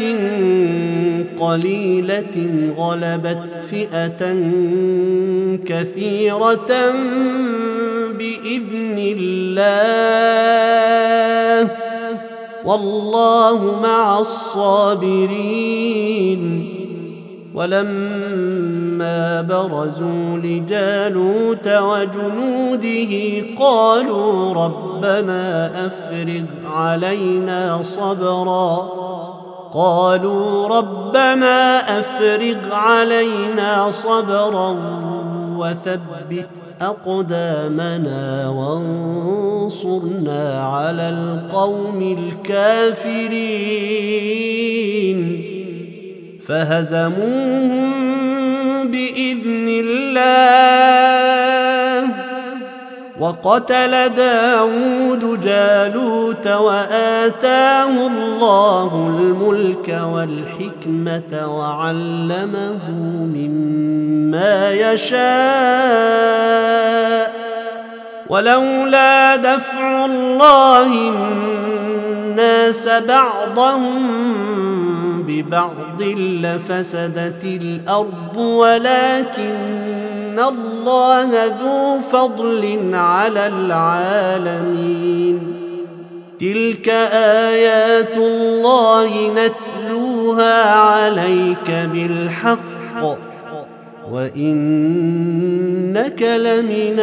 قليلة غلبت فئة كثيرة بإذن الله والله مع الصابرين. ولما برزوا لجالوت وجنوده قالوا ربنا أفرغ علينا صبرا وثبت أقدامنا وانصرنا على القوم الكافرين. فهزموهم بإذن الله. وقتل داود جالوت وآتاه الله الملك والحكمة وعلمه مما يشاء ولولا دفع الله الناس بعضهم ببعض لفسدت الأرض ولكن الله ذو فضل على العالمين. تلك آيات الله نتلوها عليك بالحق وإنك لمن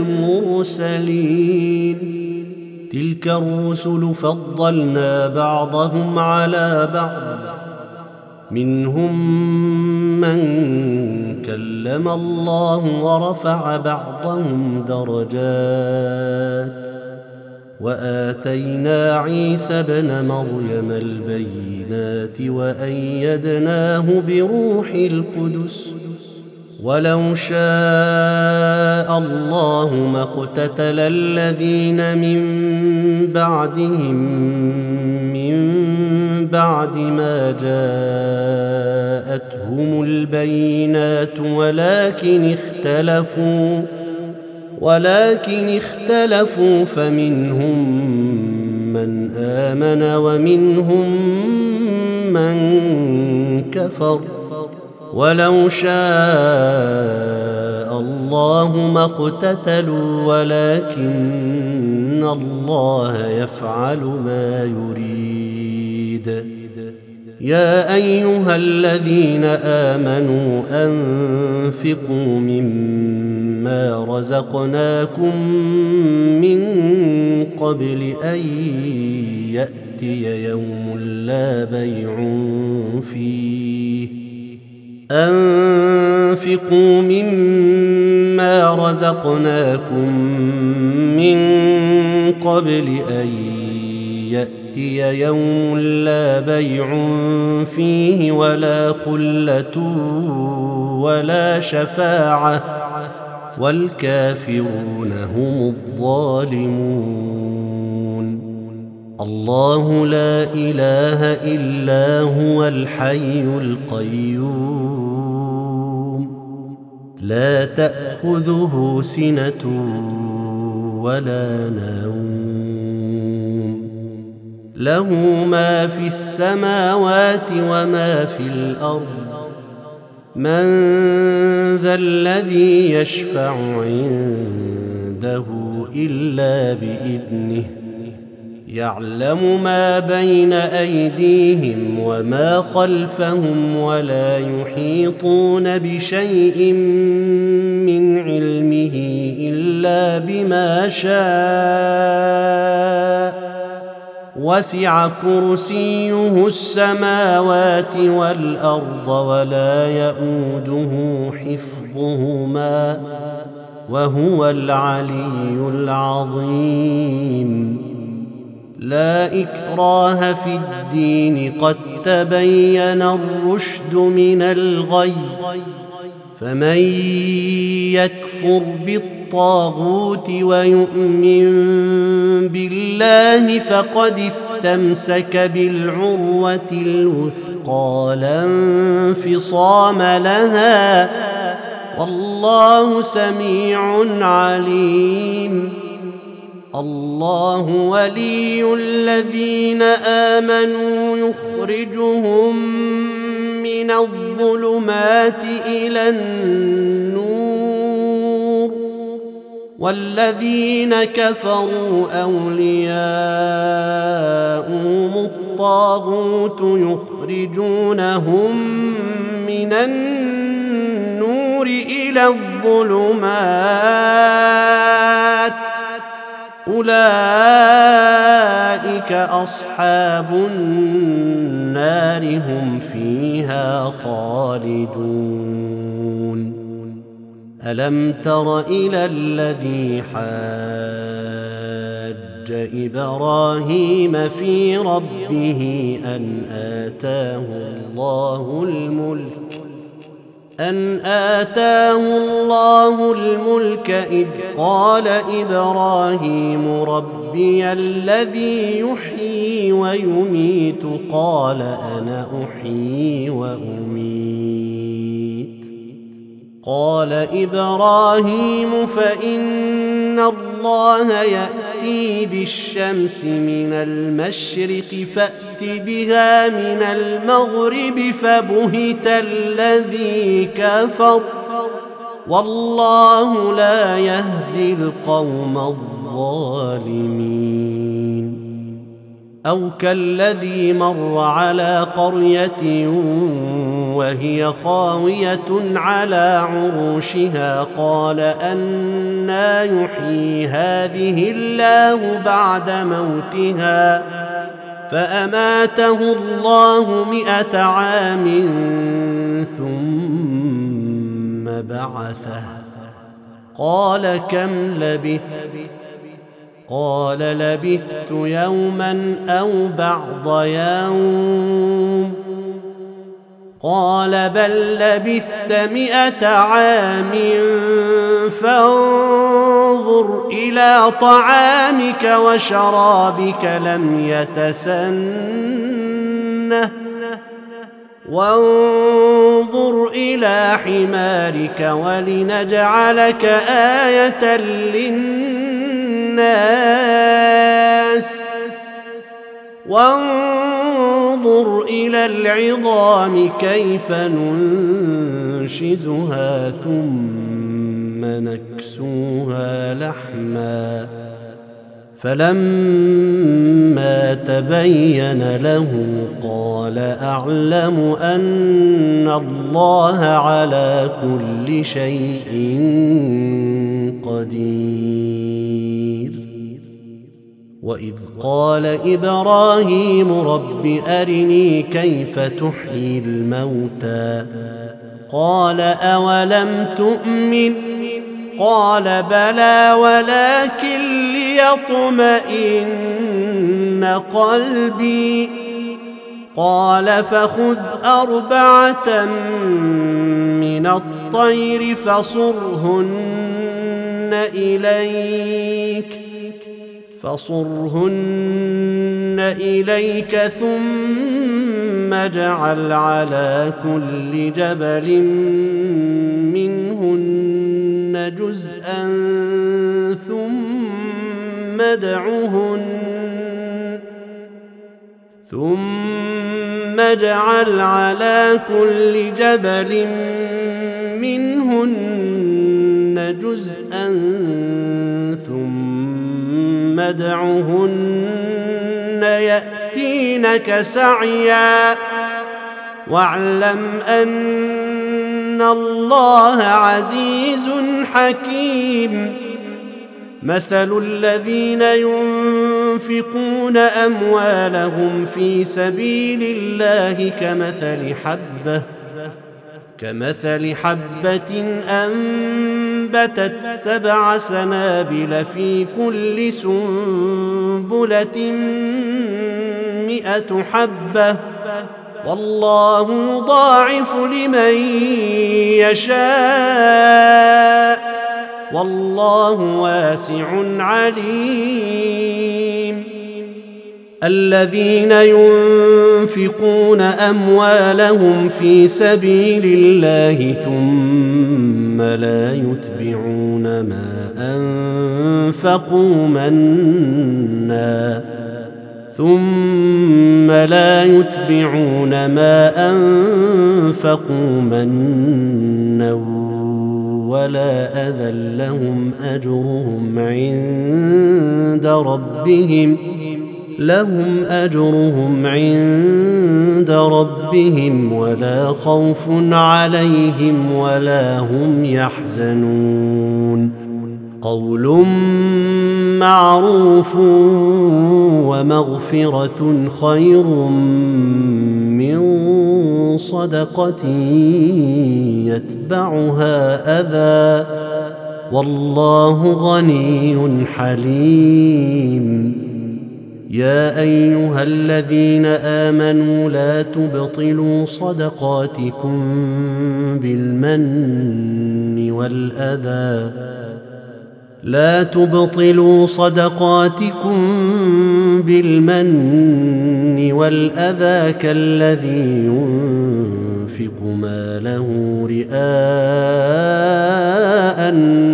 المرسلين. تلك الرسل فضلنا بعضهم على بعض منهم من كلم الله ورفع بعضهم درجات وآتينا عيسى ابن مريم البينات وأيدناه بروح القدس ولو شاء الله ما اقتتل الذين من بعدهم من بعد ما جاءتهم البينات ولكن اختلفوا فمنهم من آمن ومنهم من كفر ولو شاء الله ما اقتتلوا ولكن الله يفعل ما يريد. يا أيها الذين آمنوا أنفقوا مما رزقناكم من قبل أن يأتي يأتي يوم لا بيع فيه. أنفقوا مما رزقناكم من قبل أن يأتي يوم لا بيع فيه ولا خلة ولا شفاعة والكافرون هم الظالمون. الله لا إله إلا هو الحي القيوم لا تأخذه سنة ولا نوم له ما في السماوات وما في الأرض. من ذا الذي يشفع عنده إلا بإذنه يعلم ما بين أيديهم وما خلفهم ولا يحيطون بشيء من علمه إلا بما شاء وسع كرسيه السماوات والأرض ولا يئوده حفظهما وهو العلي العظيم. لا إكراه في الدين قد تبين الرشد من الغي. فمن يكفر بالطاغوت ويؤمن بالله فقد استمسك بالعروة الوثقى لا انفصام لها والله سميع عليم. الله ولي الذين آمنوا يخرجهم من الظلمات إلى النور والذين كفروا أولياؤهم الطاغوت يخرجونهم من النور إلى الظلمات أولئك أصحاب النار هم فيها خالدون. ألم تر إلى الذي حاج إبراهيم في ربه أن آتاه الله الملك إذ قال إبراهيم ربي الذي يحيي ويميت قال أنا أحيي وأميت. قال إبراهيم فإن الله يأتي بالشمس من المشرق فأت بها من المغرب فبهت الذي كفر والله لا يهدي القوم الظالمين. أو كالذي مر على قرية وهي خاوية على عروشها قال أنى يحيي هذه الله بعد موتها فأماته الله 100 عام ثم بعثه قال كم لبثت؟ قال لبثت يوما أو بعض يوم. قال بل لبثت 100 عام فانظر إلى طعامك وشرابك لم يتسنه وانظر إلى حمارك ولنجعلك آية للناس وانظر إلى العظام كيف ننشزها ثم نكسوها لحما فلما تبين له قال أعلم أن الله على كل شيء قدير. وإذ قال إبراهيم رب أرني كيف تحيي الموتى قال أولم تؤمن قال بلى ولكن ليطمئن قلبي قال فخذ 4 من الطير فصرهن إليك ثم اجعل على كل جبل منهن جزءا ثم اجعل على كل جبل منهن جزءا ثم ادعهن يأتينك سعيا واعلم أن الله عزيز حكيم مثل الذين ينفقون أموالهم في سبيل الله كمثل حبة أنبتت 7 سنابل في كل سنبلة 100 حبة والله يضاعف لمن يشاء والله واسع عليم الذين ينفقون أموالهم في سبيل الله ثم لا يتبعون ما أنفقوا منا ولا أذى لهم أجرهم عند ربهم ولا خوف عليهم ولا هم يحزنون قول معروف ومغفرة خير من صدقة يتبعها أذى والله غني حليم يا أيها الذين آمنوا لا تبطلوا صدقاتكم بالمن والأذى كالذي ينفق ماله رئاء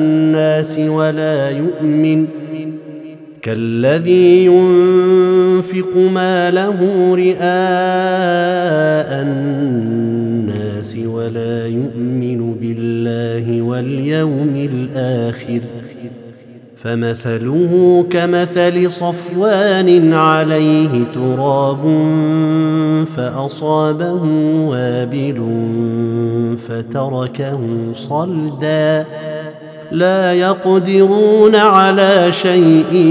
الناس ولا يؤمن بالله واليوم الآخر فمثله كمثل صفوان عليه تراب فأصابه وابل فتركه صلدا لا يقدرون على شيء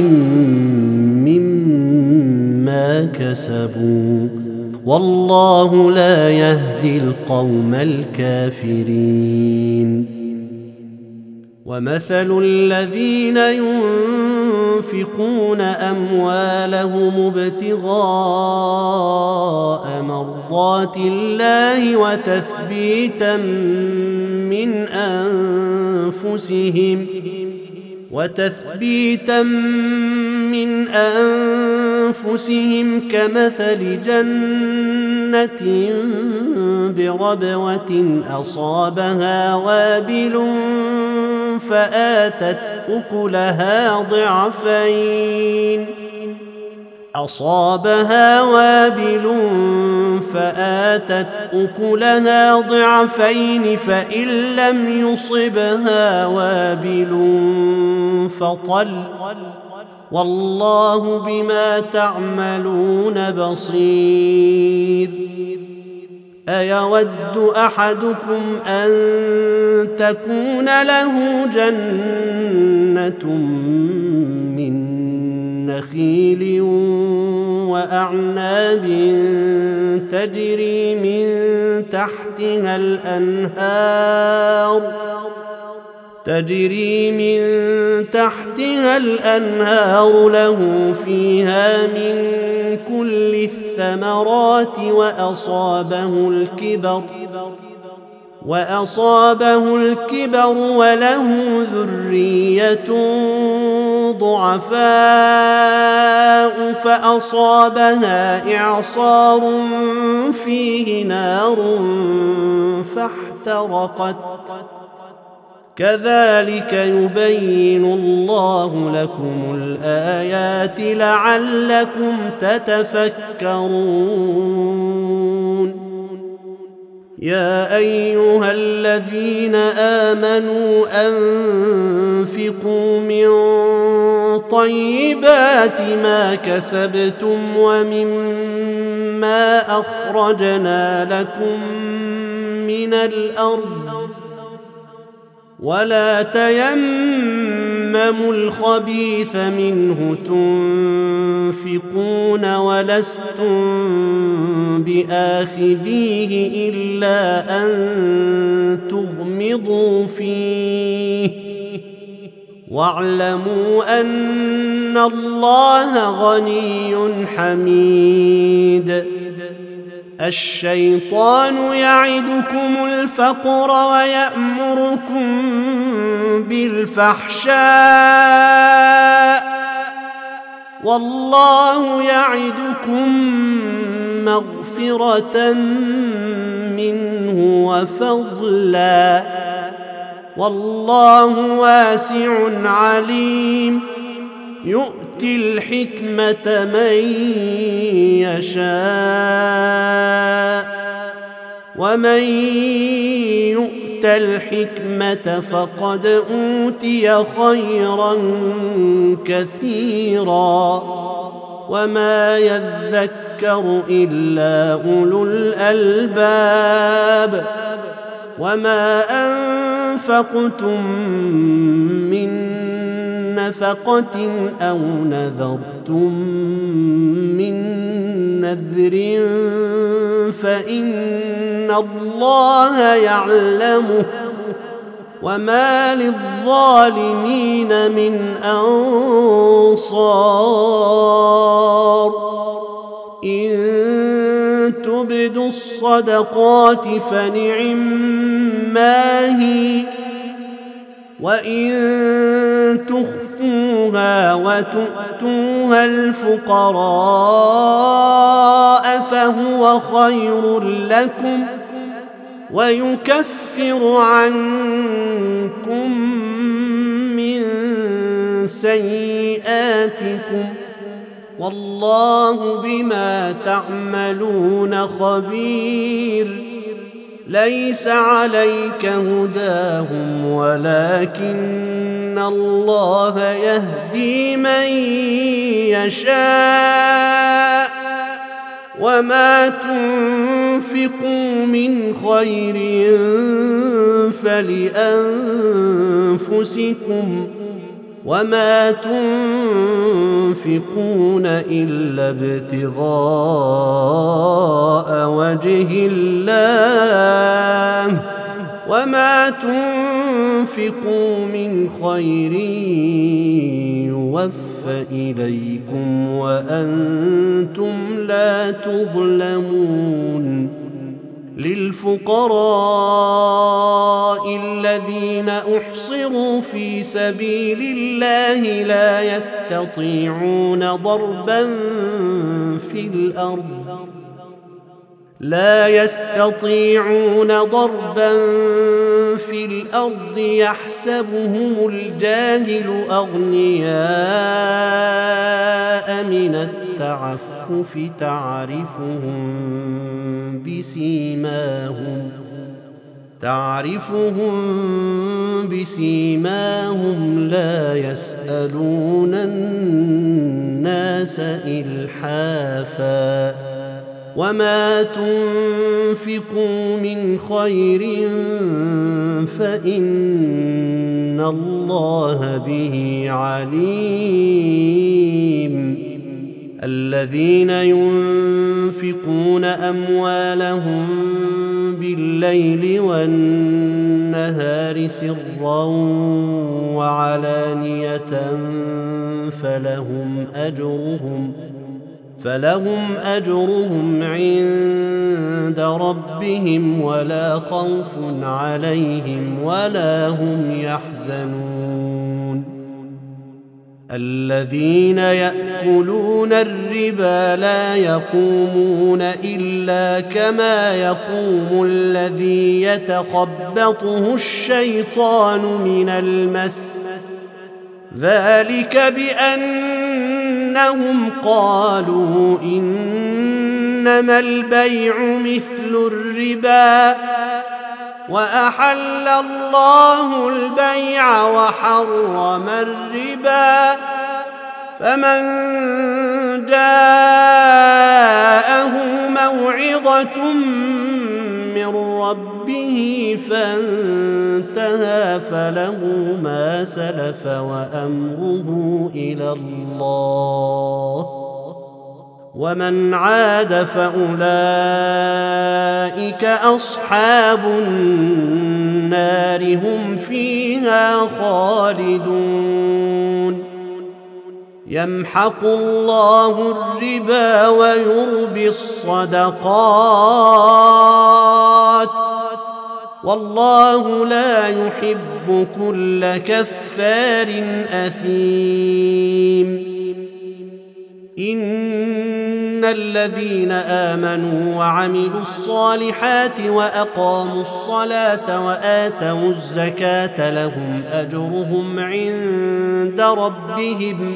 مما كسبوا والله لا يهدي القوم الكافرين ومثل الذين ينفقون أموالهم ابتغاء مرضات الله وتثبيتا من أنفسهم كمثل جنة بربوة أصابها وابل فآتت أكلها ضعفين فإن لم يصبها وابل فطل والله بما تعملون بصير أيود أحدكم أن تكون له جنة من نخيل وأعناب تجري من تحتها الأنهار له فيها من كل الثمرات وأصابه الكبر وله ذرية ضعفاء فأصابها إعصار فيه نار فاحترقت. كذلك يبين الله لكم الآيات لعلكم تتفكرون. يا أيها الذين آمنوا أنفقوا من طيبات ما كسبتم ومما أخرجنا لكم من الأرض ولا تيمموا الخبيث منه تنفقون ولستم بآخذيه إلا أن تغمضوا فيه واعلموا أن الله غني حميد. الشيطان يعدكم الفقر ويأمركم بالفحشاء والله يعدكم مغفرة منه وفضلا والله واسع عليم. يؤتي الحكمة من يشاء ومن يؤت الحكمة فقد أوتي خيرا كثيرا وما يذكر إلا أولو الألباب. وما أنفقتم من نفقة أو نذرتم من نذر فإن الله يعلمه وما للظالمين من أنصار. إن تبدوا الصدقات فنعما هي وإن تخفوها وتؤتوها الفقراء فهو خير لكم ويكفر عنكم من سيئاتكم والله بما تعملون خبير. ليس عليك هداهم ولكن الله يهدي من يشاء وما تنفقوا من خير فلأنفسكم وما تنفقون إلا ابتغاء وجه الله وما تنفقوا من خير يوفى إليكم وأنتم لا تظلمون. للفقراء الذين أحصروا في سبيل الله لا يستطيعون ضربا في الأرض يحسبهم الجاهل أغنياء من التعفف تعرفهم بسيماهم لا يسألون الناس إلحافا وما تنفقوا من خير فإن الله به عليم. الذين ينفقون أموالهم بالليل والنهار سرا وعلانية فلهم أجرهم عند ربهم ولا خوف عليهم ولا هم يحزنون. الذين يأكلون الربا لا يقومون إلا كما يقوم الذي يتخبطه الشيطان من المس، ذلك بأنهم قالوا إنما البيع مثل الربا وأحل الله البيع وحرم الربا، فمن جاءه موعظة من ربه فانتهى فله ما سلف وأمره إلى الله، ومن عاد فأولئك أصحاب النار هم فيها خالدون. يمحق الله الربا ويربي الصدقات والله لا يحب كل كفار أثيم. إن الذين آمنوا وعملوا الصالحات وأقاموا الصلاة وآتوا الزكاة لهم أجرهم عند ربهم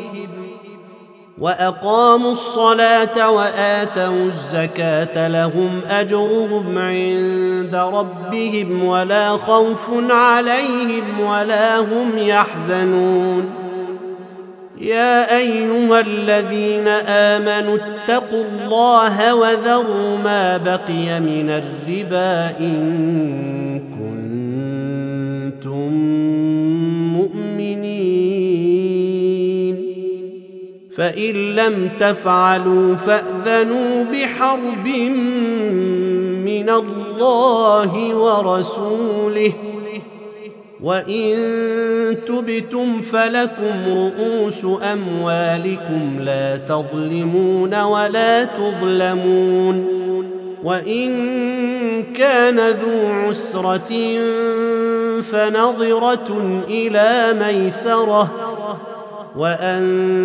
ولا خوف عليهم ولا هم يحزنون. يا أيها الذين آمنوا اتقوا الله وذروا ما بقي من الربا إن كنتم مؤمنين، فإن لم تفعلوا فأذنوا بحرب من الله ورسوله، وإن تبتم فلكم رؤوس أموالكم لا تظلمون ولا تظلمون، وإن كان ذو عسرة فنظرة إلى ميسرة، وأن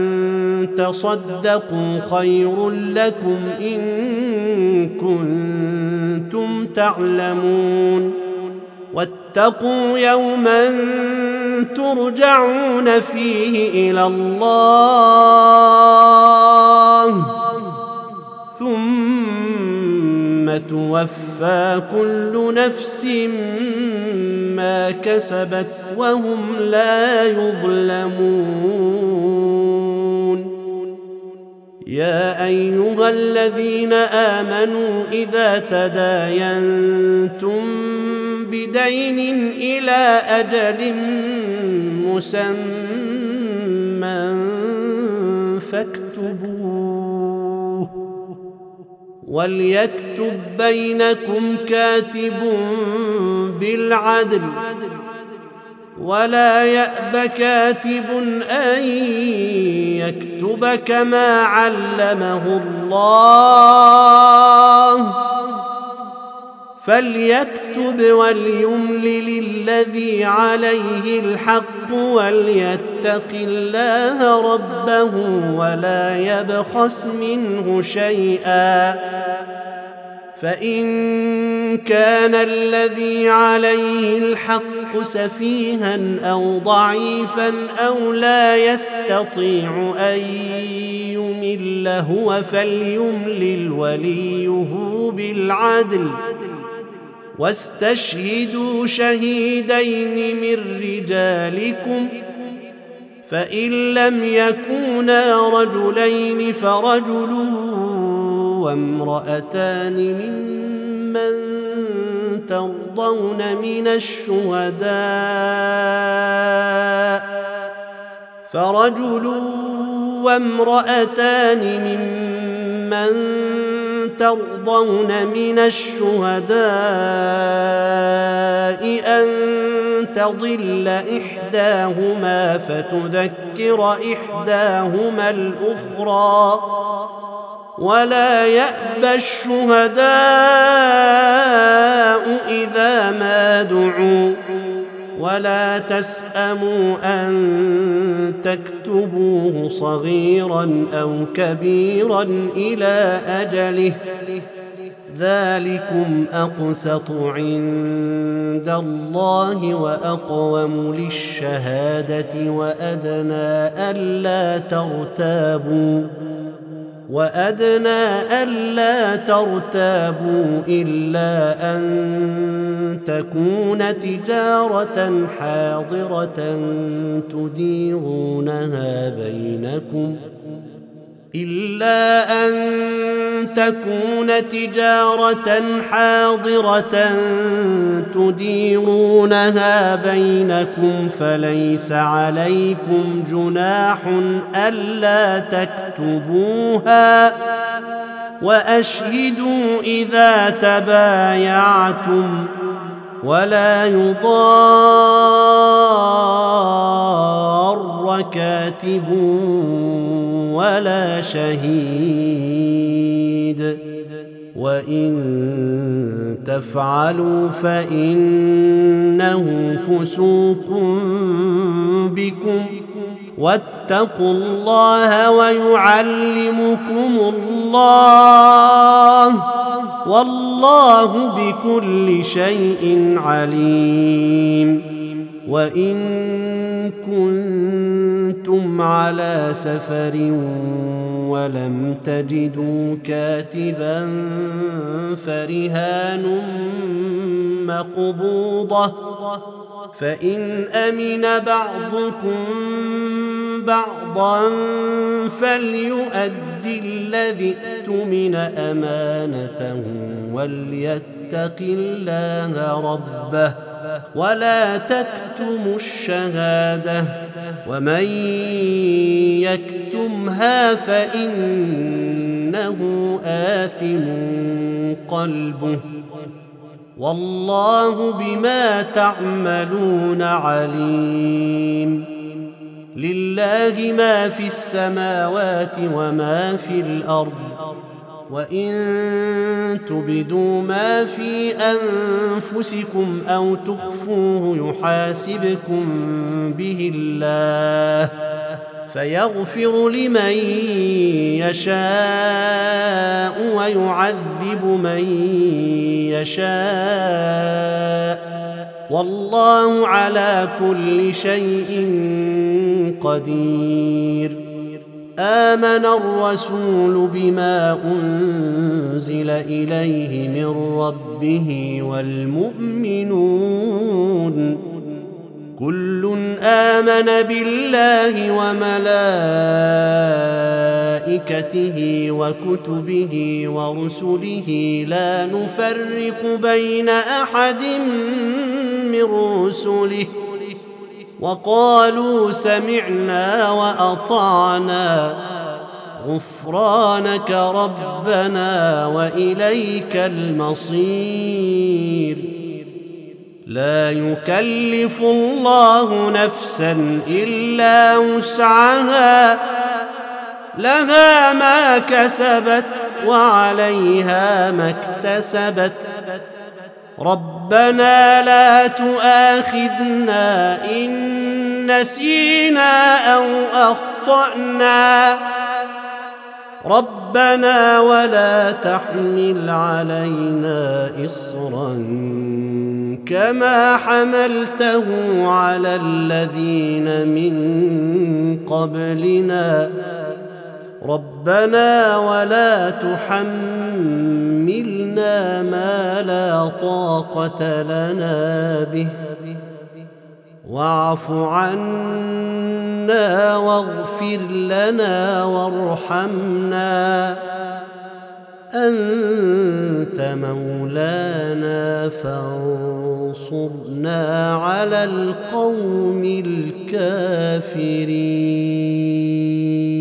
تصدقوا خير لكم إن كنتم تعلمون. واتقوا يوما ترجعون فيه إلى الله ثم توفى كل نفس ما كسبت وهم لا يظلمون. يا أيها الذين آمنوا إذا تداينتم بدين إلى أجل مسمى فاكتبوه، وليكتب بينكم كاتب بالعدل ولا يأب كاتب أن يكتب كما علمه الله، فليكتب وليملل الذي عليه الحق وليتق الله ربه ولا يبخس منه شيئا، فإن كان الذي عليه الحق سفيها أو ضعيفا أو لا يستطيع أن يمل هو فليملل وليه بالعدل، واستشهدوا شهيدين من رجالكم، فإن لم يكونا رجلين فرجل وامرأتان ممن ترضون من الشهداء ممن ترضون من الشهداء أن تضل إحداهما فتذكر إحداهما الأخرى ولا يأبى الشهداء إذا ما دعوا ولا تسأموا أن تكتبوه صغيرا أو كبيرا إلى أجله ذلكم أقسط عند الله وأقوم للشهادة وأدنى ألا ترتابوا إلا أن تكون تجارة حاضرة تديرونها بينكم فليس عليكم جناح ألا تكتبوها وأشهدوا إذا تبايعتم ولا يضار كاتب ولا شهيد وإن تفعلوا فإنه فسوق بكم واتقوا الله ويعلمكم الله والله بكل شيء عليم وإن كنتم على سفر ولم تجدوا كاتبا فرهان مقبوضة فإن أمن بعضكم بعضا فليؤدي الذي اؤتمن أمانته وليتق الله ربه ولا تكتموا الشهادة ومن يكتمها فإنه آثم قلبه والله بما تعملون عليم لله ما في السماوات وما في الأرض وإن تبدوا ما في أنفسكم أو تخفوه يحاسبكم به الله فيغفر لمن يشاء ويعذب من يشاء والله على كل شيء قدير آمن الرسول بما أنزل إليه من ربه والمؤمنون كل آمن بالله وملائكته وكتبه ورسله لا نفرق بين أحد من رسله وقالوا سمعنا وأطعنا غفرانك ربنا وإليك المصير لا يكلف الله نفسا إلا وسعها لها ما كسبت وعليها ما اكتسبت ربنا لا تؤاخذنا إن نسينا أو أخطأنا ربنا ولا تحمل علينا إصرا كما حملته على الذين من قبلنا ربنا ولا تحملنا ما لا طاقة لنا به واعف عنا واغفر لنا وارحمنا أنت مولانا فانصرنا على القوم الكافرين.